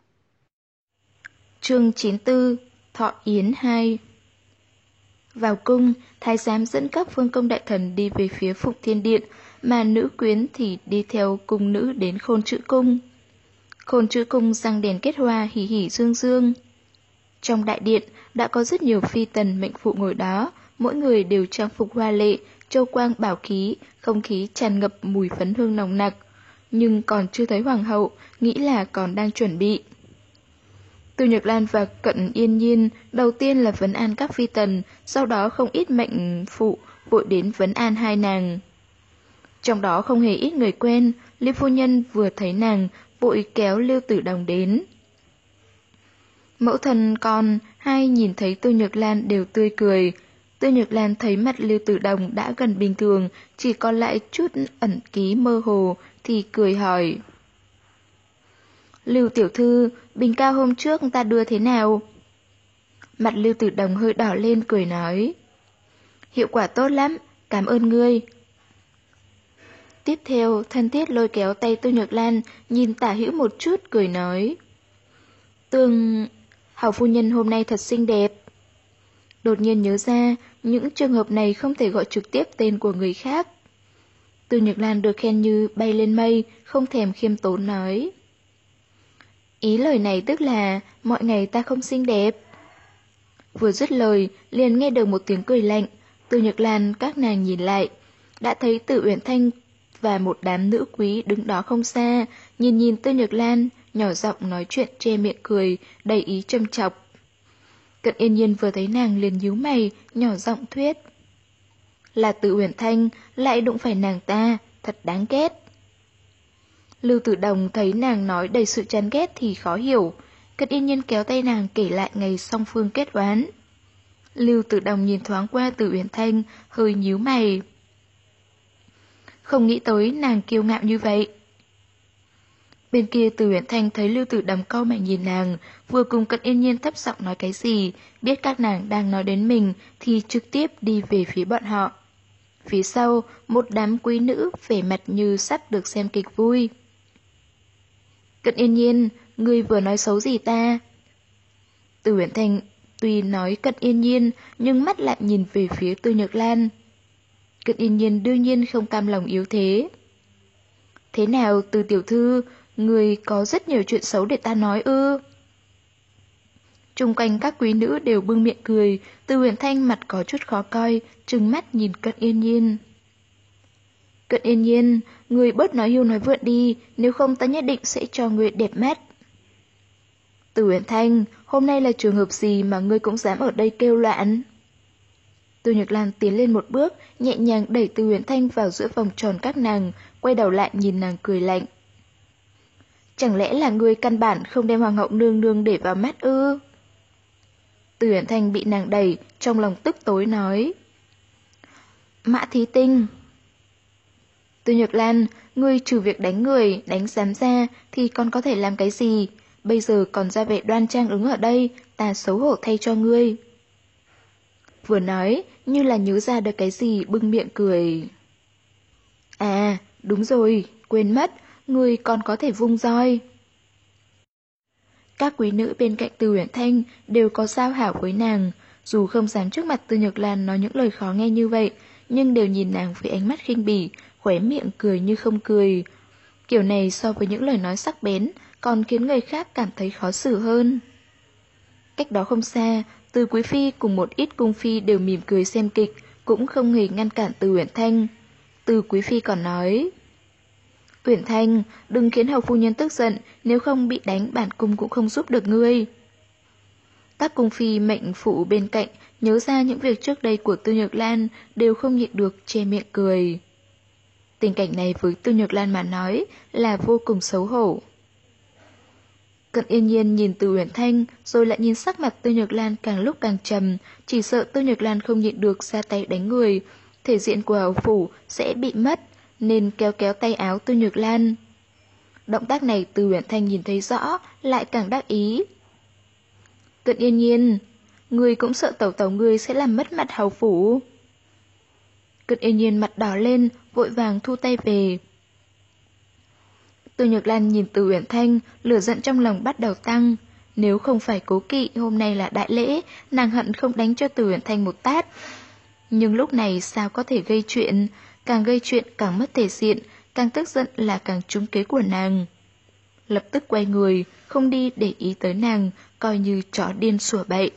Chương 94, Thọ Yến 2. Vào cung, thái giám dẫn các vương công đại thần đi về phía Phụng Thiên Điện, mà nữ quyến thì đi theo cung nữ đến Khôn Chữ Cung. Khôn Chữ Cung răng đèn kết hoa hỉ hỉ dương dương. Trong đại điện đã có rất nhiều phi tần mệnh phụ ngồi đó, mỗi người đều trang phục hoa lệ, châu quang bảo khí, không khí tràn ngập mùi phấn hương nồng nặc. Nhưng còn chưa thấy hoàng hậu, nghĩ là còn đang chuẩn bị. Tư Nhược Lan và Cận Yên Nhiên đầu tiên là vấn an các phi tần, sau đó không ít mệnh phụ vội đến vấn an hai nàng. Trong đó không hề ít người quen, Lưu phu nhân vừa thấy nàng, vội kéo Lưu Tử Đồng đến. Mẫu thân con, hai nhìn thấy Tư Nhược Lan đều tươi cười. Tư Nhược Lan thấy mặt Lưu Tử Đồng đã gần bình thường, chỉ còn lại chút ẩn ký mơ hồ, thì cười hỏi. Lưu tiểu thư, bình cao hôm trước ta đưa thế nào? Mặt Lưu Tử Đồng hơi đỏ lên cười nói. Hiệu quả tốt lắm, cảm ơn ngươi. Tiếp theo, thân thiết lôi kéo tay Tư Nhược Lan, nhìn tả hữu một chút cười nói. Hầu phu nhân hôm nay thật xinh đẹp. Đột nhiên nhớ ra, những trường hợp này không thể gọi trực tiếp tên của người khác. Tư Nhược Lan được khen như bay lên mây, không thèm khiêm tốn nói. Ý lời này tức là mọi ngày ta không xinh đẹp. Vừa dứt lời, liền nghe được một tiếng cười lạnh. Tư Nhược Lan các nàng nhìn lại, đã thấy Tử Uyển Thanh và một đám nữ quý đứng đó không xa, nhìn Tư Nhược Lan, nhỏ giọng nói chuyện che miệng cười, đầy ý châm chọc. Cận Yên Nhiên vừa thấy nàng liền nhíu mày, nhỏ giọng thuyết. Là Tử Uyển Thanh, lại đụng phải nàng ta, thật đáng ghét. Lưu Tử Đồng thấy nàng nói đầy sự chán ghét thì khó hiểu. Cận Yên Nhiên kéo tay nàng kể lại ngày song phương kết oán. Lưu Tử Đồng nhìn thoáng qua Tử Uyển Thanh, hơi nhíu mày. Không nghĩ tới nàng kiêu ngạo như vậy. Bên kia Tử Uyển Thanh thấy Lưu Tử Đồng cau mày nhìn nàng, vừa cùng Cận Yên Nhiên thấp giọng nói cái gì, biết các nàng đang nói đến mình thì trực tiếp đi về phía bọn họ. Phía sau, một đám quý nữ vẻ mặt như sắp được xem kịch vui. Cận Yên Nhiên, ngươi vừa nói xấu gì ta? Tử Uyển Thanh tuy nói Cận Yên Nhiên, nhưng mắt lại nhìn về phía Tư Nhược Lan. Cận Yên Nhiên đương nhiên không cam lòng yếu thế. Thế nào Từ tiểu thư, người có rất nhiều chuyện xấu để ta nói ư? Chung quanh các quý nữ đều bưng miệng cười, Từ Uyển Thanh mặt có chút khó coi, trừng mắt nhìn Cận Yên Nhiên. Cận Yên Nhiên, người bớt nói hưu nói vượn đi, nếu không ta nhất định sẽ cho người đẹp mắt. Từ Uyển Thanh, hôm nay là trường hợp gì mà ngươi cũng dám ở đây kêu loạn? Tư Nhược Lan tiến lên một bước, nhẹ nhàng đẩy Từ Uyển Thanh vào giữa vòng tròn các nàng, quay đầu lại nhìn nàng cười lạnh. Chẳng lẽ là ngươi căn bản không đem hoàng hậu nương nương để vào mắt ư? Từ Uyển Thanh bị nàng đẩy, trong lòng tức tối nói. Mã Thí Tinh. Tư Nhược Lan, ngươi trừ việc đánh người, đánh giám ra thì còn có thể làm cái gì? Bây giờ còn ra vẻ đoan trang đứng ở đây, ta xấu hổ thay cho ngươi. Vừa nói, như là nhớ ra được cái gì bưng miệng cười. À, đúng rồi, quên mất, ngươi còn có thể vung roi. Các quý nữ bên cạnh Từ Uyển Thanh đều có giao hảo với nàng, dù không dám trước mặt Từ Nhược Lan nói những lời khó nghe như vậy, nhưng đều nhìn nàng với ánh mắt khinh bỉ, khóe miệng cười như không cười. Kiểu này so với những lời nói sắc bén, còn khiến người khác cảm thấy khó xử hơn. Cách đó không xa, Từ Quý Phi cùng một ít cung phi đều mỉm cười xem kịch, cũng không hề ngăn cản Từ Uyển Thanh. Từ Quý Phi còn nói: Uyển Thanh, đừng khiến hầu phu nhân tức giận, nếu không bị đánh bản cung cũng không giúp được ngươi. Các cung phi mệnh phụ bên cạnh nhớ ra những việc trước đây của Từ Nhược Lan đều không nhịn được che miệng cười. Tình cảnh này với Từ Nhược Lan mà nói là vô cùng xấu hổ. Cận Yên Nhiên nhìn Từ Uyển Thanh rồi lại nhìn sắc mặt Từ Nhược Lan càng lúc càng trầm, chỉ sợ Từ Nhược Lan không nhịn được ra tay đánh người, thể diện của hầu phủ sẽ bị mất, nên kéo kéo tay áo Từ Nhược Lan. Động tác này Từ Uyển Thanh nhìn thấy rõ, lại càng đắc ý. Cận Yên Nhiên, ngươi cũng sợ tẩu tẩu ngươi sẽ làm mất mặt hầu phủ. Cận Yên Nhiên mặt đỏ lên, vội vàng thu tay về. Từ Nhược Lan nhìn Từ Uyển Thanh, lửa giận trong lòng bắt đầu tăng. Nếu không phải cố kỵ hôm nay là đại lễ, nàng hận không đánh cho Từ Uyển Thanh một tát. Nhưng lúc này sao có thể gây chuyện, càng gây chuyện càng mất thể diện, càng tức giận là càng trúng kế của nàng. Lập tức quay người, không đi để ý tới nàng, coi như chó điên sủa bậy.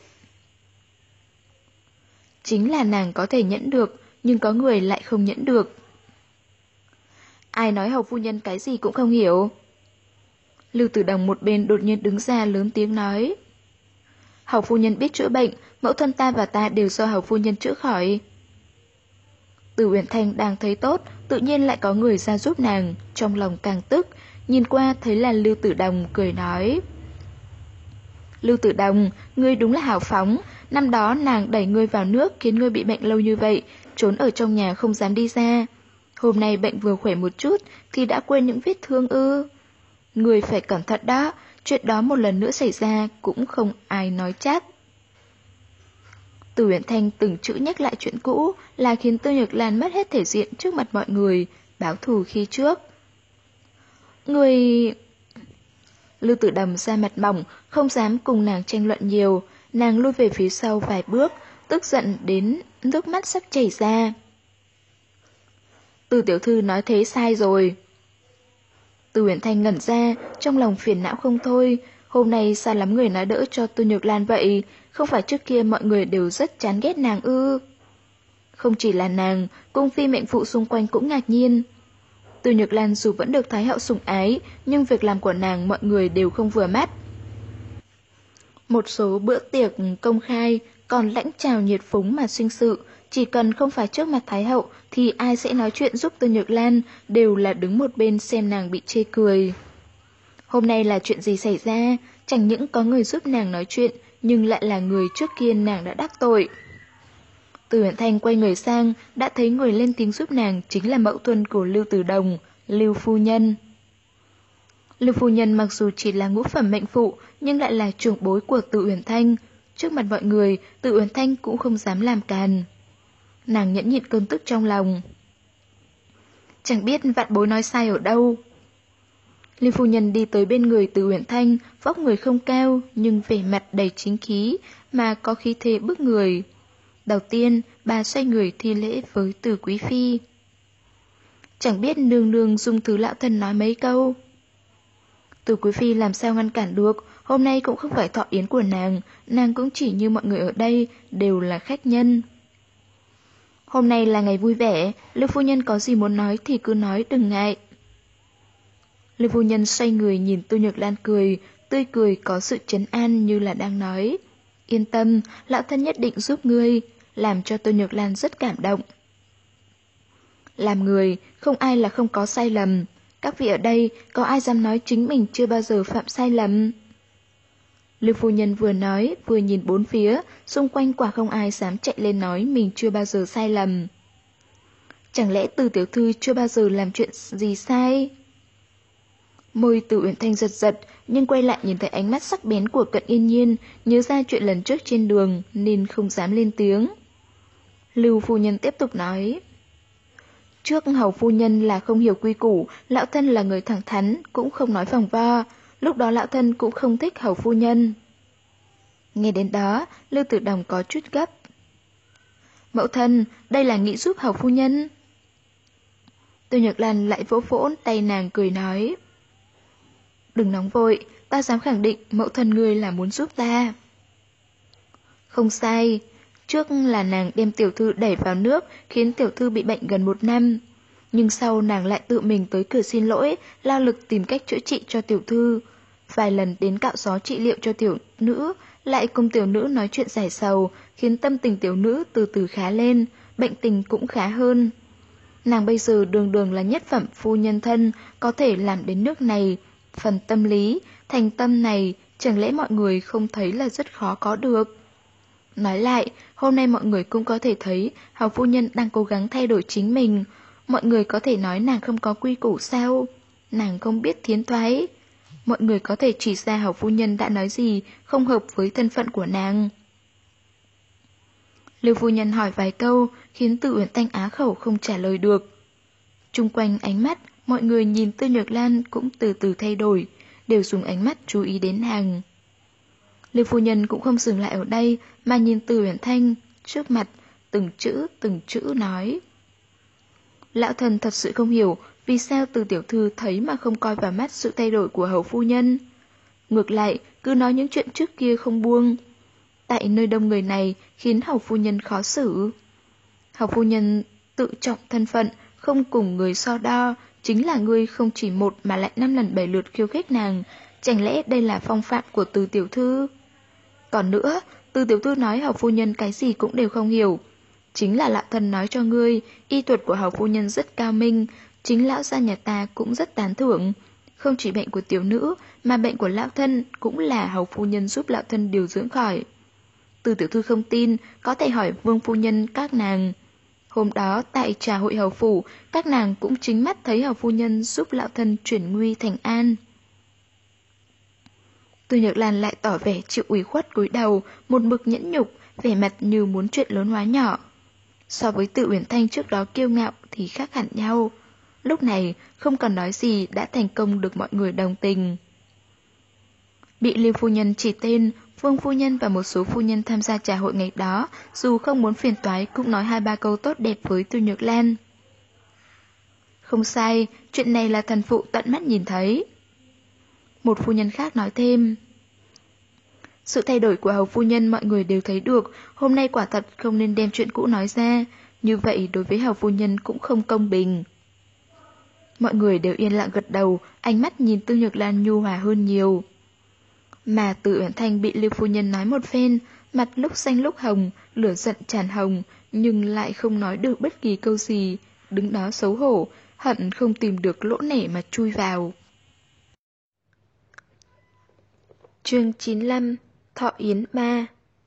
Chính là nàng có thể nhẫn được, nhưng có người lại không nhẫn được. Ai nói hầu phu nhân cái gì cũng không hiểu. Lưu Tử Đồng một bên đột nhiên đứng ra lớn tiếng nói: Hầu phu nhân biết chữa bệnh, mẫu thân ta và ta đều do hầu phu nhân chữa khỏi. Từ Uyển Thanh đang thấy tốt, tự nhiên lại có người ra giúp nàng, trong lòng càng tức, nhìn qua thấy là Lưu Tử Đồng, cười nói: Lưu Tử Đồng, ngươi đúng là hào phóng, năm đó nàng đẩy ngươi vào nước khiến ngươi bị bệnh lâu như vậy, trốn ở trong nhà không dám đi ra. Hôm nay bệnh vừa khỏe một chút thì đã quên những vết thương ư? Ngươi phải cẩn thận đó, chuyện đó một lần nữa xảy ra cũng không ai nói chắc. Từ Uyển Thanh từng chữ nhắc lại chuyện cũ là khiến Từ Nhược Lan mất hết thể diện trước mặt mọi người, báo thù khi trước. Người... Lưu Tử Đầm ra mặt mỏng, không dám cùng nàng tranh luận nhiều, nàng lui về phía sau vài bước, tức giận đến nước mắt sắp chảy ra. Từ tiểu thư nói thế sai rồi. Từ Uyển Thanh ngẩn ra, trong lòng phiền não không thôi, hôm nay sao lắm người nói đỡ cho Từ Nhược Lan vậy, không phải trước kia mọi người đều rất chán ghét nàng ư? Không chỉ là nàng, cung phi mệnh phụ xung quanh cũng ngạc nhiên. Từ Nhược Lan dù vẫn được Thái hậu sủng ái, nhưng việc làm của nàng mọi người đều không vừa mắt. Một số bữa tiệc công khai còn lãnh chào nhiệt phúng mà sinh sự, chỉ cần không phải trước mặt Thái hậu thì ai sẽ nói chuyện giúp Từ Nhược Lan đều là đứng một bên xem nàng bị chê cười. Hôm nay là chuyện gì xảy ra, chẳng những có người giúp nàng nói chuyện, nhưng lại là người trước kia nàng đã đắc tội. Từ Uyển Thanh quay người sang, đã thấy người lên tiếng giúp nàng chính là mẫu thân của Lưu Tử Đồng, Lưu phu nhân. Lưu phu nhân mặc dù chỉ là ngũ phẩm mệnh phụ, nhưng lại là trưởng bối của Từ Uyển Thanh. Trước mặt mọi người, Từ Uyển Thanh cũng không dám làm càn. Nàng nhẫn nhịn cơn tức trong lòng. Chẳng biết vạn bối nói sai ở đâu. Lưu phu nhân đi tới bên người Từ Uyển Thanh, vóc người không cao, nhưng vẻ mặt đầy chính khí, mà có khí thế bức người. Đầu tiên, bà xoay người thi lễ với Từ Quý Phi. Chẳng biết nương nương dung thứ lão thân nói mấy câu. Từ Quý Phi làm sao ngăn cản được, hôm nay cũng không phải thọ yến của nàng cũng chỉ như mọi người ở đây, đều là khách nhân. Hôm nay là ngày vui vẻ, Lưu phu nhân có gì muốn nói thì cứ nói, đừng ngại. Lưu phu nhân xoay người nhìn Từ Nhược Lan cười, tươi cười có sự trấn an như là đang nói: Yên tâm, lão thân nhất định giúp ngươi, làm cho Từ Nhược Lan rất cảm động. Làm người, không ai là không có sai lầm. Các vị ở đây, có ai dám nói chính mình chưa bao giờ phạm sai lầm? Lưu phu nhân vừa nói, vừa nhìn bốn phía, xung quanh quả không ai dám chạy lên nói mình chưa bao giờ sai lầm. Chẳng lẽ Từ tiểu thư chưa bao giờ làm chuyện gì sai? Môi Từ Uyển Thanh giật giật, nhưng quay lại nhìn thấy ánh mắt sắc bén của Cận Yên Nhiên, nhớ ra chuyện lần trước trên đường, nên không dám lên tiếng. Lưu phu nhân tiếp tục nói: Trước hầu phu nhân là không hiểu quy củ, lão thân là người thẳng thắn, cũng không nói vòng vo. lúc đó lão thân cũng không thích hầu phu nhân. Nghe đến đó, Lưu Tử Đồng có chút gấp. Mẫu thân, đây là nghĩ giúp hầu phu nhân. Tiêu Nhược Lan lại vỗ vỗ tay nàng cười nói. Đừng nóng vội, ta dám khẳng định mẫu thân ngươi là muốn giúp ta. Không sai, trước là nàng đem tiểu thư đẩy vào nước khiến tiểu thư bị bệnh gần 1 năm. Nhưng sau nàng lại tự mình tới cửa xin lỗi, lao lực tìm cách chữa trị cho tiểu thư. Vài lần đến cạo gió trị liệu cho tiểu nữ, lại cùng tiểu nữ nói chuyện giải sầu, khiến tâm tình tiểu nữ từ từ khá lên, bệnh tình cũng khá hơn. Nàng bây giờ đường đường là nhất phẩm phu nhân thân, có thể làm đến nước này. Phần tâm lý, thành tâm này, chẳng lẽ mọi người không thấy là rất khó có được? Nói lại, hôm nay mọi người cũng có thể thấy hầu phu nhân đang cố gắng thay đổi chính mình. Mọi người có thể nói nàng không có quy củ sao? Nàng không biết thiến thoái. Mọi người có thể chỉ ra hầu phu nhân đã nói gì không hợp với thân phận của nàng. Lưu phu nhân hỏi vài câu khiến Từ Uyển Thanh á khẩu không trả lời được. Chung quanh ánh mắt, mọi người nhìn Tư Nhược Lan cũng từ từ thay đổi, đều dùng ánh mắt chú ý đến nàng. Lưu phu nhân cũng không dừng lại ở đây mà nhìn Từ Uyển Thanh trước mặt, từng chữ nói. Lão thần thật sự không hiểu vì sao Từ tiểu thư thấy mà không coi vào mắt sự thay đổi của hầu phu nhân. Ngược lại, cứ nói những chuyện trước kia không buông. Tại nơi đông người này khiến hầu phu nhân khó xử. Hầu phu nhân tự trọng thân phận, không cùng người so đo, chính là người không chỉ 1 mà lại 5 lần 7 lượt khiêu khích nàng. Chẳng lẽ đây là phong phạm của Từ tiểu thư? Còn nữa, Từ tiểu thư nói hầu phu nhân cái gì cũng đều không hiểu. Chính là lão thần nói cho ngươi, y thuật của hầu phu nhân rất cao minh, chính lão gia nhà ta cũng rất tán thưởng. Không chỉ bệnh của tiểu nữ, mà bệnh của lão thân cũng là hầu phu nhân giúp lão thân điều dưỡng khỏi. Từ tiểu thư không tin, có thể hỏi vương phu nhân các nàng. Hôm đó tại trà hội hầu phủ, các nàng cũng chính mắt thấy hầu phu nhân giúp lão thân chuyển nguy thành an. Từ Nhược Lan lại tỏ vẻ chịu ủy khuất cúi đầu, một mực nhẫn nhục, vẻ mặt như muốn chuyện lớn hóa nhỏ. So với Từ Uyển Thanh trước đó kiêu ngạo thì khác hẳn nhau. Lúc này không còn nói gì đã thành công được mọi người đồng tình. Bị Lưu phu nhân chỉ tên, Vương phu nhân và một số phu nhân tham gia trà hội ngày đó, dù không muốn phiền toái cũng nói 2-3 câu tốt đẹp với Từ Nhược Lan. Không sai, chuyện này là thần phụ tận mắt nhìn thấy. Một phu nhân khác nói thêm. Sự thay đổi của hầu phu nhân mọi người đều thấy được, hôm nay quả thật không nên đem chuyện cũ nói ra, như vậy đối với hầu phu nhân cũng không công bình. Mọi người đều yên lặng gật đầu, ánh mắt nhìn Tư Nhược Lan nhu hòa hơn nhiều. Mà Từ Uyển Thanh bị Lưu phu nhân nói một phen, mặt lúc xanh lúc hồng, lửa giận tràn hồng, nhưng lại không nói được bất kỳ câu gì, đứng đó xấu hổ, hận không tìm được lỗ nẻ mà chui vào. Chương 95 Thọ Yến 3.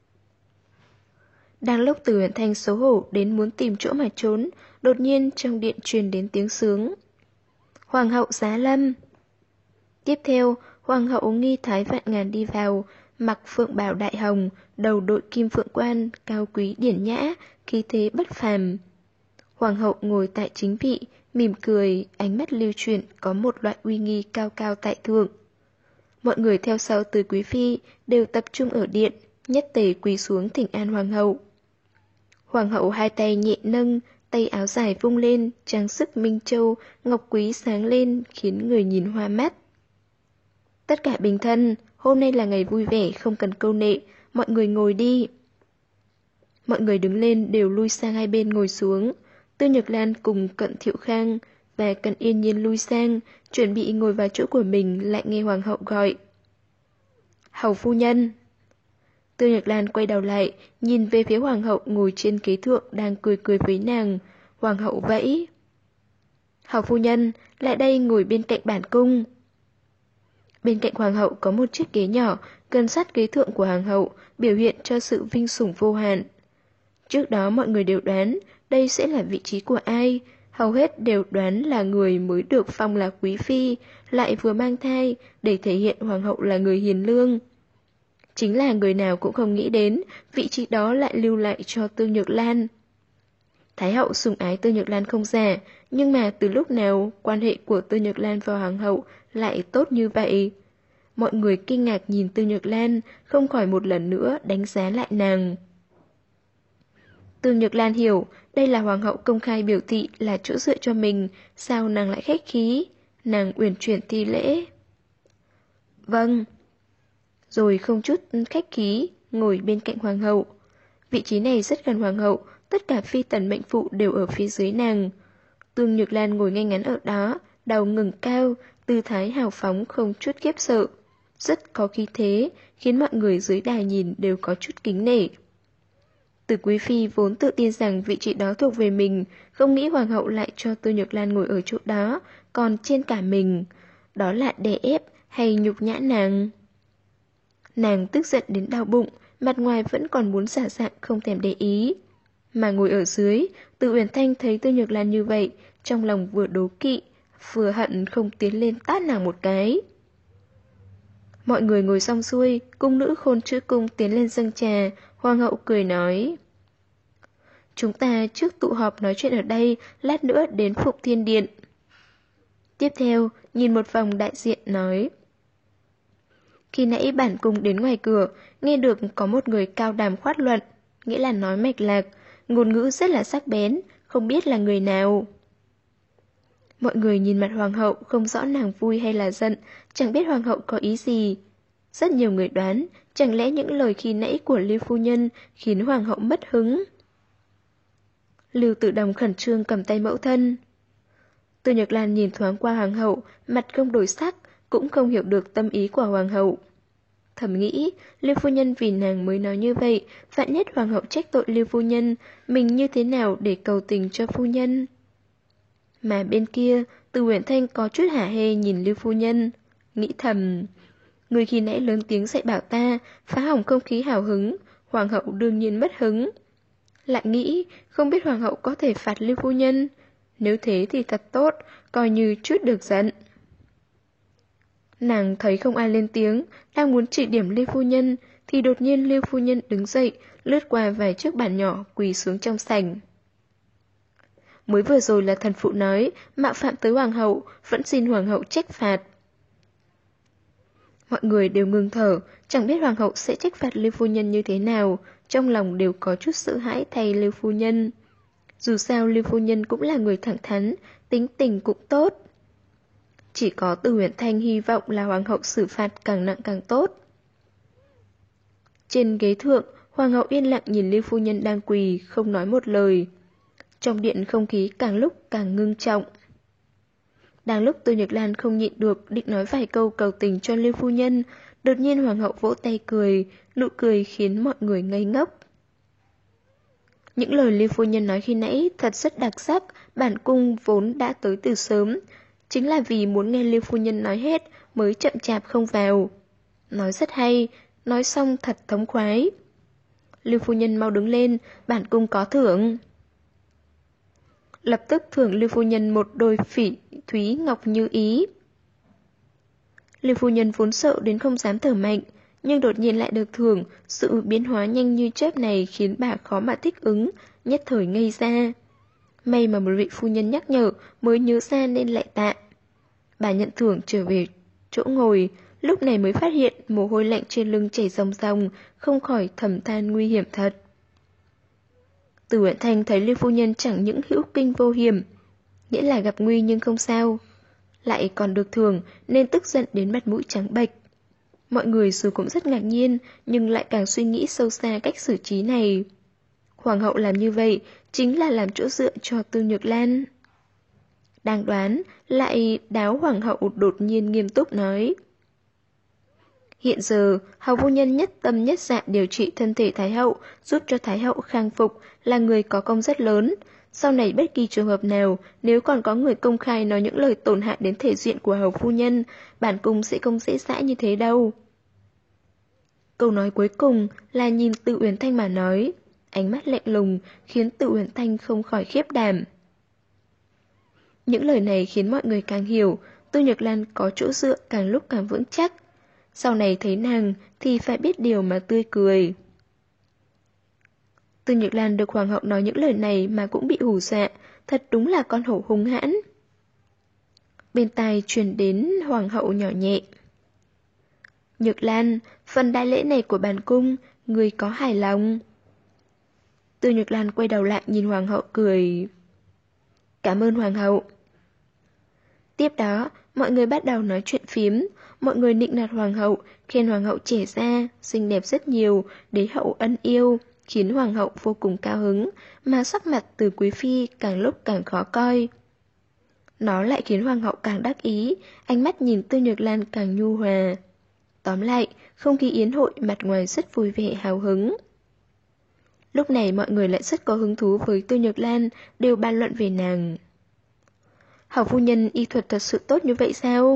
Đang lúc Từ Uyển Thanh xấu hổ đến muốn tìm chỗ mà trốn, đột nhiên trong điện truyền đến tiếng sướng. Hoàng hậu giá lâm. Tiếp theo, Hoàng hậu Nghi Thái Vạn Ngàn đi vào, mặc phượng bào đại hồng, đầu đội kim phượng quan, cao quý điển nhã, khí thế bất phàm. Hoàng hậu ngồi tại chính vị, mỉm cười, ánh mắt lưu chuyển, có một loại uy nghi cao cao tại thượng. Mọi người theo sau Từ quý phi đều tập trung ở điện, nhất tề quỳ xuống thỉnh an hoàng hậu. Hoàng hậu hai tay nhẹ nâng, tay áo dài vung lên, trang sức minh châu, ngọc quý sáng lên, khiến người nhìn hoa mắt. Tất cả bình thân, hôm nay là ngày vui vẻ, không cần câu nệ, mọi người ngồi đi. Mọi người đứng lên đều lui sang hai bên ngồi xuống. Tư Nhược Lan cùng Cận Thiệu Khang và Cận Yên Nhiên lui sang, chuẩn bị ngồi vào chỗ của mình, lại nghe hoàng hậu gọi. Hầu phu nhân. Tư Nhược Lan quay đầu lại, nhìn về phía hoàng hậu ngồi trên ghế thượng đang cười cười với nàng. Hoàng hậu vẫy. Hầu phu nhân, lại đây ngồi bên cạnh bản cung. Bên cạnh hoàng hậu có một chiếc ghế nhỏ, gần sát ghế thượng của hoàng hậu, biểu hiện cho sự vinh sủng vô hạn. Trước đó mọi người đều đoán đây sẽ là vị trí của ai, hầu hết đều đoán là người mới được phong là quý phi, lại vừa mang thai, để thể hiện hoàng hậu là người hiền lương. Chính là người nào cũng không nghĩ đến, vị trí đó lại lưu lại cho Tư Nhược Lan. Thái hậu sủng ái Tư Nhược Lan không giả, nhưng mà từ lúc nào quan hệ của Tư Nhược Lan và hoàng hậu lại tốt như vậy? Mọi người kinh ngạc nhìn Tư Nhược Lan, không khỏi một lần nữa đánh giá lại nàng. Tư Nhược Lan hiểu, đây là hoàng hậu công khai biểu thị là chỗ dựa cho mình, sao nàng lại khách khí? Nàng uyển chuyển thi lễ. Vâng. Rồi không chút khách khí, ngồi bên cạnh hoàng hậu. Vị trí này rất gần hoàng hậu, tất cả phi tần mệnh phụ đều ở phía dưới nàng. Tư Nhược Lan ngồi ngay ngắn ở đó, đầu ngẩng cao, tư thái hào phóng không chút khiếp sợ. Rất có khí thế, khiến mọi người dưới đài nhìn đều có chút kính nể. Từ Quý Phi vốn tự tin rằng vị trí đó thuộc về mình, không nghĩ hoàng hậu lại cho Tư Nhược Lan ngồi ở chỗ đó, còn trên cả mình. Đó là đè ép hay nhục nhã nàng? Nàng tức giận đến đau bụng, mặt ngoài vẫn còn muốn giả dạng không thèm để ý. Mà ngồi ở dưới, Từ Uyển Thanh thấy Tư Nhược Lan như vậy, trong lòng vừa đố kỵ, vừa hận không tiến lên tát nàng một cái. Mọi người ngồi xong xuôi, cung nữ Khôn Chữ Cung tiến lên dâng trà, hoàng hậu cười nói. Chúng ta trước tụ họp nói chuyện ở đây, lát nữa đến Phụng Thiên Điện. Tiếp theo, nhìn một vòng đại diện nói. Khi nãy bản cung đến ngoài cửa, nghe được có một người cao đàm khoát luận, nghĩa là nói mạch lạc, ngôn ngữ rất là sắc bén, không biết là người nào. Mọi người nhìn mặt hoàng hậu không rõ nàng vui hay là giận, chẳng biết hoàng hậu có ý gì. Rất nhiều người đoán, chẳng lẽ những lời khi nãy của Lưu phu nhân khiến hoàng hậu mất hứng. Lưu Tử Đồng khẩn trương cầm tay mẫu thân. Tư Nhược Lan nhìn thoáng qua hoàng hậu, mặt không đổi sắc, cũng không hiểu được tâm ý của hoàng hậu. Thầm nghĩ, Lưu phu nhân vì nàng mới nói như vậy, vạn nhất hoàng hậu trách tội Lưu phu nhân, mình như thế nào để cầu tình cho phu nhân? Mà bên kia, Từ Uyển Thanh có chút hả hê nhìn Lưu phu nhân, nghĩ thầm, người khi nãy lớn tiếng dạy bảo ta, phá hỏng không khí hào hứng, hoàng hậu đương nhiên mất hứng. Lại nghĩ, không biết hoàng hậu có thể phạt Lưu phu nhân, nếu thế thì thật tốt, coi như chút được giận. Nàng thấy không ai lên tiếng, đang muốn chỉ điểm Lưu phu nhân, thì đột nhiên Lưu phu nhân đứng dậy, lướt qua vài chiếc bàn nhỏ quỳ xuống trong sảnh. Mới vừa rồi là thần phụ nói, mạo phạm tới hoàng hậu, vẫn xin hoàng hậu trách phạt. Mọi người đều ngừng thở, chẳng biết hoàng hậu sẽ trách phạt Lưu phu nhân như thế nào, trong lòng đều có chút sợ hãi thay Lưu phu nhân. Dù sao Lưu phu nhân cũng là người thẳng thắn, tính tình cũng tốt. Chỉ có Từ Uyển Thanh hy vọng là hoàng hậu xử phạt càng nặng càng tốt. Trên ghế thượng, hoàng hậu yên lặng nhìn Lưu phu nhân đang quỳ, không nói một lời. Trong điện không khí càng lúc càng ngưng trọng. Đang lúc Tư Nhược Lan không nhịn được định nói vài câu cầu tình cho Lưu phu nhân, đột nhiên hoàng hậu vỗ tay cười, nụ cười khiến mọi người ngây ngốc. Những lời Lưu phu nhân nói khi nãy thật rất đặc sắc, bản cung vốn đã tới từ sớm, chính là vì muốn nghe Lưu phu nhân nói hết mới chậm chạp không vào. Nói rất hay, nói xong thật thống khoái. Lưu phu nhân mau đứng lên, bản cung có thưởng. Lập tức thưởng Lưu phu nhân một đôi phỉ thúy ngọc như ý. Lưu phu nhân vốn sợ đến không dám thở mạnh, nhưng đột nhiên lại được thưởng, sự biến hóa nhanh như chớp này khiến bà khó mà thích ứng, nhất thời ngây ra. May mà một vị phu nhân nhắc nhở mới nhớ ra nên lại tạ. Bà nhận thưởng trở về chỗ ngồi, lúc này mới phát hiện mồ hôi lạnh trên lưng chảy ròng ròng, không khỏi thầm than nguy hiểm thật. Từ Uyển Thanh thấy Lưu phu nhân chẳng những hữu kinh vô hiểm, nghĩa là gặp nguy nhưng không sao, lại còn được thưởng nên tức giận đến mặt mũi trắng bệch. Mọi người dù cũng rất ngạc nhiên, nhưng lại càng suy nghĩ sâu xa cách xử trí này. Hoàng hậu làm như vậy chính là làm chỗ dựa cho Tư Nhược Lan. Đang đoán, lại đáo hoàng hậu đột nhiên nghiêm túc nói. Hiện giờ, hầu phu nhân nhất tâm nhất dạ điều trị thân thể Thái hậu, giúp cho Thái hậu khang phục, là người có công rất lớn. Sau này bất kỳ trường hợp nào, nếu còn có người công khai nói những lời tổn hại đến thể diện của hầu phu nhân, bản cung sẽ không dễ dãi như thế đâu. Câu nói cuối cùng là nhìn Từ Uyển Thanh mà nói, ánh mắt lạnh lùng khiến Từ Uyển Thanh không khỏi khiếp đảm. Những lời này khiến mọi người càng hiểu, Tư Nhược Lan có chỗ dựa càng lúc càng vững chắc. Sau này thấy nàng thì phải biết điều mà tươi cười. Tư Nhược Lan được hoàng hậu nói những lời này mà cũng bị hù dọa, thật đúng là con hổ hung hãn. Bên tai truyền đến hoàng hậu nhỏ nhẹ. Nhược Lan, phần đại lễ này của bản cung, người có hài lòng? Tư Nhược Lan quay đầu lại nhìn hoàng hậu cười. Cảm ơn hoàng hậu. Tiếp đó, mọi người bắt đầu nói chuyện phím, mọi người nịnh nọt hoàng hậu, khen hoàng hậu trẻ ra, xinh đẹp rất nhiều, đế hậu ân yêu, khiến hoàng hậu vô cùng cao hứng, mà sắc mặt từ quý phi càng lúc càng khó coi. Nó lại khiến hoàng hậu càng đắc ý, ánh mắt nhìn Tư Nhược Lan càng nhu hòa. Tóm lại, không khí yến hội mặt ngoài rất vui vẻ hào hứng. Lúc này mọi người lại rất có hứng thú với Tư Nhược Lan, đều bàn luận về nàng. Hảo phu nhân y thuật thật sự tốt như vậy sao?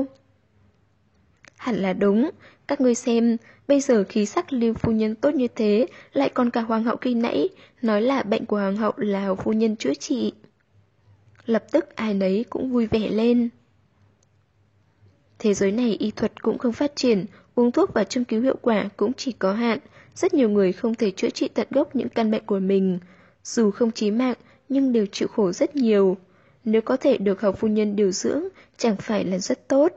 Hẳn là đúng, các ngươi xem, bây giờ khí sắc Lưu phu nhân tốt như thế, lại còn cả hoàng hậu khi nãy, nói là bệnh của hoàng hậu là Hảo phu nhân chữa trị. Lập tức ai nấy cũng vui vẻ lên. Thế giới này y thuật cũng không phát triển, uống thuốc và châm cứu hiệu quả cũng chỉ có hạn, rất nhiều người không thể chữa trị tận gốc những căn bệnh của mình. Dù không chí mạng, nhưng đều chịu khổ rất nhiều. Nếu có thể được Hầu phu nhân điều dưỡng, chẳng phải là rất tốt.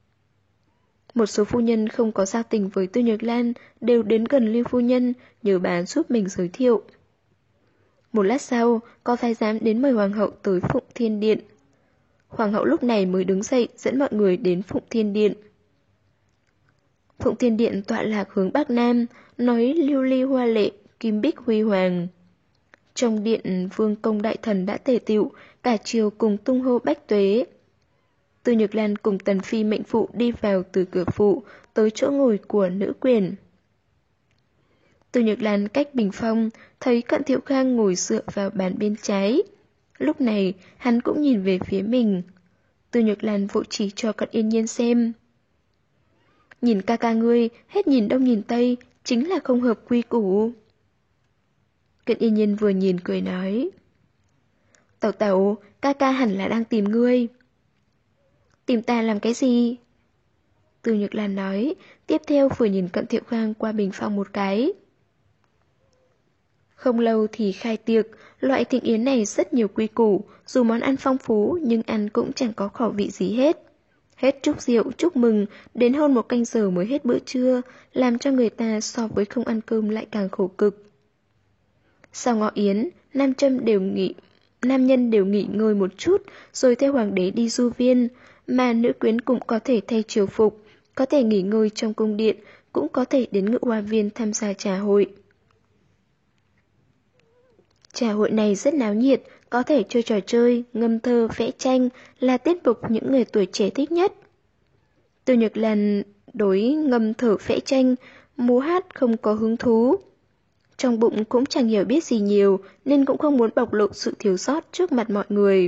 Một số phu nhân không có giao tình với Tư Nhược Lan đều đến gần Lưu phu nhân, nhờ bà giúp mình giới thiệu. Một lát sau, có thái giám đến mời hoàng hậu tới Phụng Thiên Điện. Hoàng hậu lúc này mới đứng dậy dẫn mọi người đến Phụng Thiên Điện. Phụng Thiên Điện tọa lạc hướng Bắc Nam, nói lưu ly hoa lệ, kim bích huy hoàng. Trong điện vương công đại thần đã tề tựu, cả triều cùng tung hô bách tuế. Tư Nhược Lan cùng tần phi mệnh phụ đi vào từ cửa phụ, tới chỗ ngồi của nữ quyền. Tư Nhược Lan cách bình phong, thấy Cận Thiệu Khang ngồi dựa vào bàn bên trái. Lúc này, hắn cũng nhìn về phía mình. Tư Nhược Lan vội chỉ cho Cận Yên Nhiên xem. Nhìn ca ca ngươi, hết nhìn đông nhìn tây, chính là không hợp quy củ. Cận Yên Nhiên vừa nhìn cười nói. Tẩu tẩu, ca ca hẳn là đang tìm ngươi. Tìm ta làm cái gì? Tư Nhược Lan nói, tiếp theo vừa nhìn Cận Thiệu Khang qua bình phong một cái. Không lâu thì khai tiệc, loại thịnh yến này rất nhiều quy củ, dù món ăn phong phú nhưng ăn cũng chẳng có khẩu vị gì hết. Hết chúc rượu, chúc mừng, đến hơn 1 canh giờ mới hết bữa trưa, làm cho người ta so với không ăn cơm lại càng khổ cực. Sau ngọ yến, nam nhân đều nghỉ ngơi một chút, rồi theo hoàng đế đi du viên, mà nữ quyến cũng có thể thay triều phục, có thể nghỉ ngơi trong cung điện, cũng có thể đến Ngự Hoa Viên tham gia trà hội. Trà hội này rất náo nhiệt, có thể chơi trò chơi, ngâm thơ, vẽ tranh là tiết mục những người tuổi trẻ thích nhất. Tư Nhược Lan đối ngâm thơ vẽ tranh, múa hát không có hứng thú. Trong bụng cũng chẳng hiểu biết gì nhiều nên cũng không muốn bộc lộ sự thiếu sót trước mặt mọi người.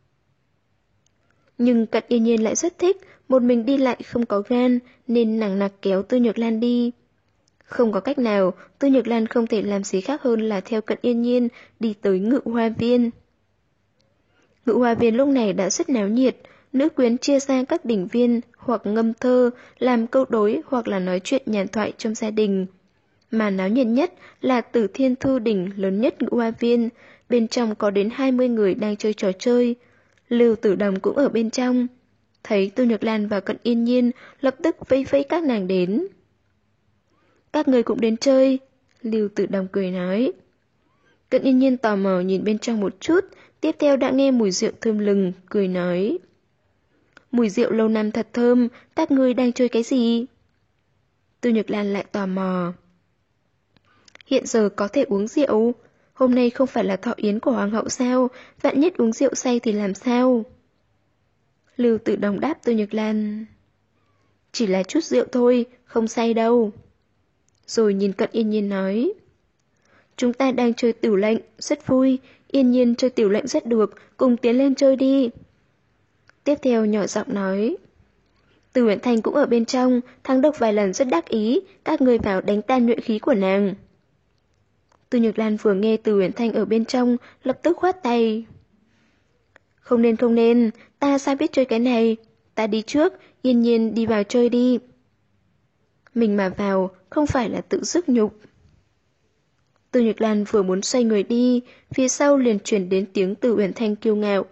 Nhưng Cận Yên Nhiên lại rất thích, một mình đi lại không có gan nên nằng nặc kéo Tư Nhược Lan đi. Không có cách nào, Tư Nhược Lan không thể làm gì khác hơn là theo Cận Yên Nhiên đi tới Ngự Hoa Viên. Ngự Hoa Viên lúc này đã rất náo nhiệt, nữ quyến chia ra các đỉnh viên hoặc ngâm thơ, làm câu đối hoặc là nói chuyện nhàn thoại trong gia đình. Mà náo nhiệt nhất là Tử Thiên Thư đỉnh lớn nhất Ngự Hoa Viên, bên trong có đến 20 người đang chơi trò chơi. Lưu Tử Đồng cũng ở bên trong. Thấy Tư Nhược Lan và Cận Yên Nhiên, lập tức vẫy vẫy các nàng đến. Các người cũng đến chơi, Lưu Tử Đồng cười nói. Cận Yên Nhiên tò mò nhìn bên trong một chút, tiếp theo đã nghe mùi rượu thơm lừng, cười nói. Mùi rượu lâu năm thật thơm, các ngươi đang chơi cái gì? Tư Nhược Lan lại tò mò. Hiện giờ có thể uống rượu, hôm nay không phải là thọ yến của hoàng hậu sao, vạn nhất uống rượu say thì làm sao? Lưu Tử Đồng đáp Tư Nhược Lan. Chỉ là chút rượu thôi, không say đâu. Rồi nhìn Cận Yên Nhiên nói. Chúng ta đang chơi tiểu lệnh, rất vui, Yên Nhiên chơi tiểu lệnh rất được, cùng tiến lên chơi đi. Tiếp theo nhỏ giọng nói. Từ Uyển Thanh cũng ở bên trong, thắng được vài lần rất đắc ý, các người vào đánh tan nhuệ khí của nàng. Tư Nhược Lan vừa nghe Từ Uyển Thanh ở bên trong, lập tức khoát tay. Không nên, ta sao biết chơi cái này, ta đi trước, Yên Nhiên đi vào chơi đi. Mình mà vào, không phải là tự dứt nhục. Tư Nhược Lan vừa muốn xoay người đi, phía sau liền truyền đến tiếng Từ Uyển Thanh kiêu ngạo.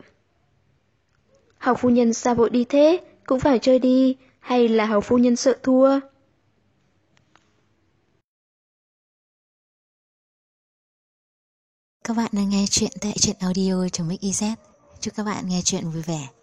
Hầu phu nhân sao vội đi thế, cũng phải chơi đi, hay là hầu phu nhân sợ thua? Các bạn đang nghe chuyện tại truyện audio.mix.iz. Chúc các bạn nghe chuyện vui vẻ.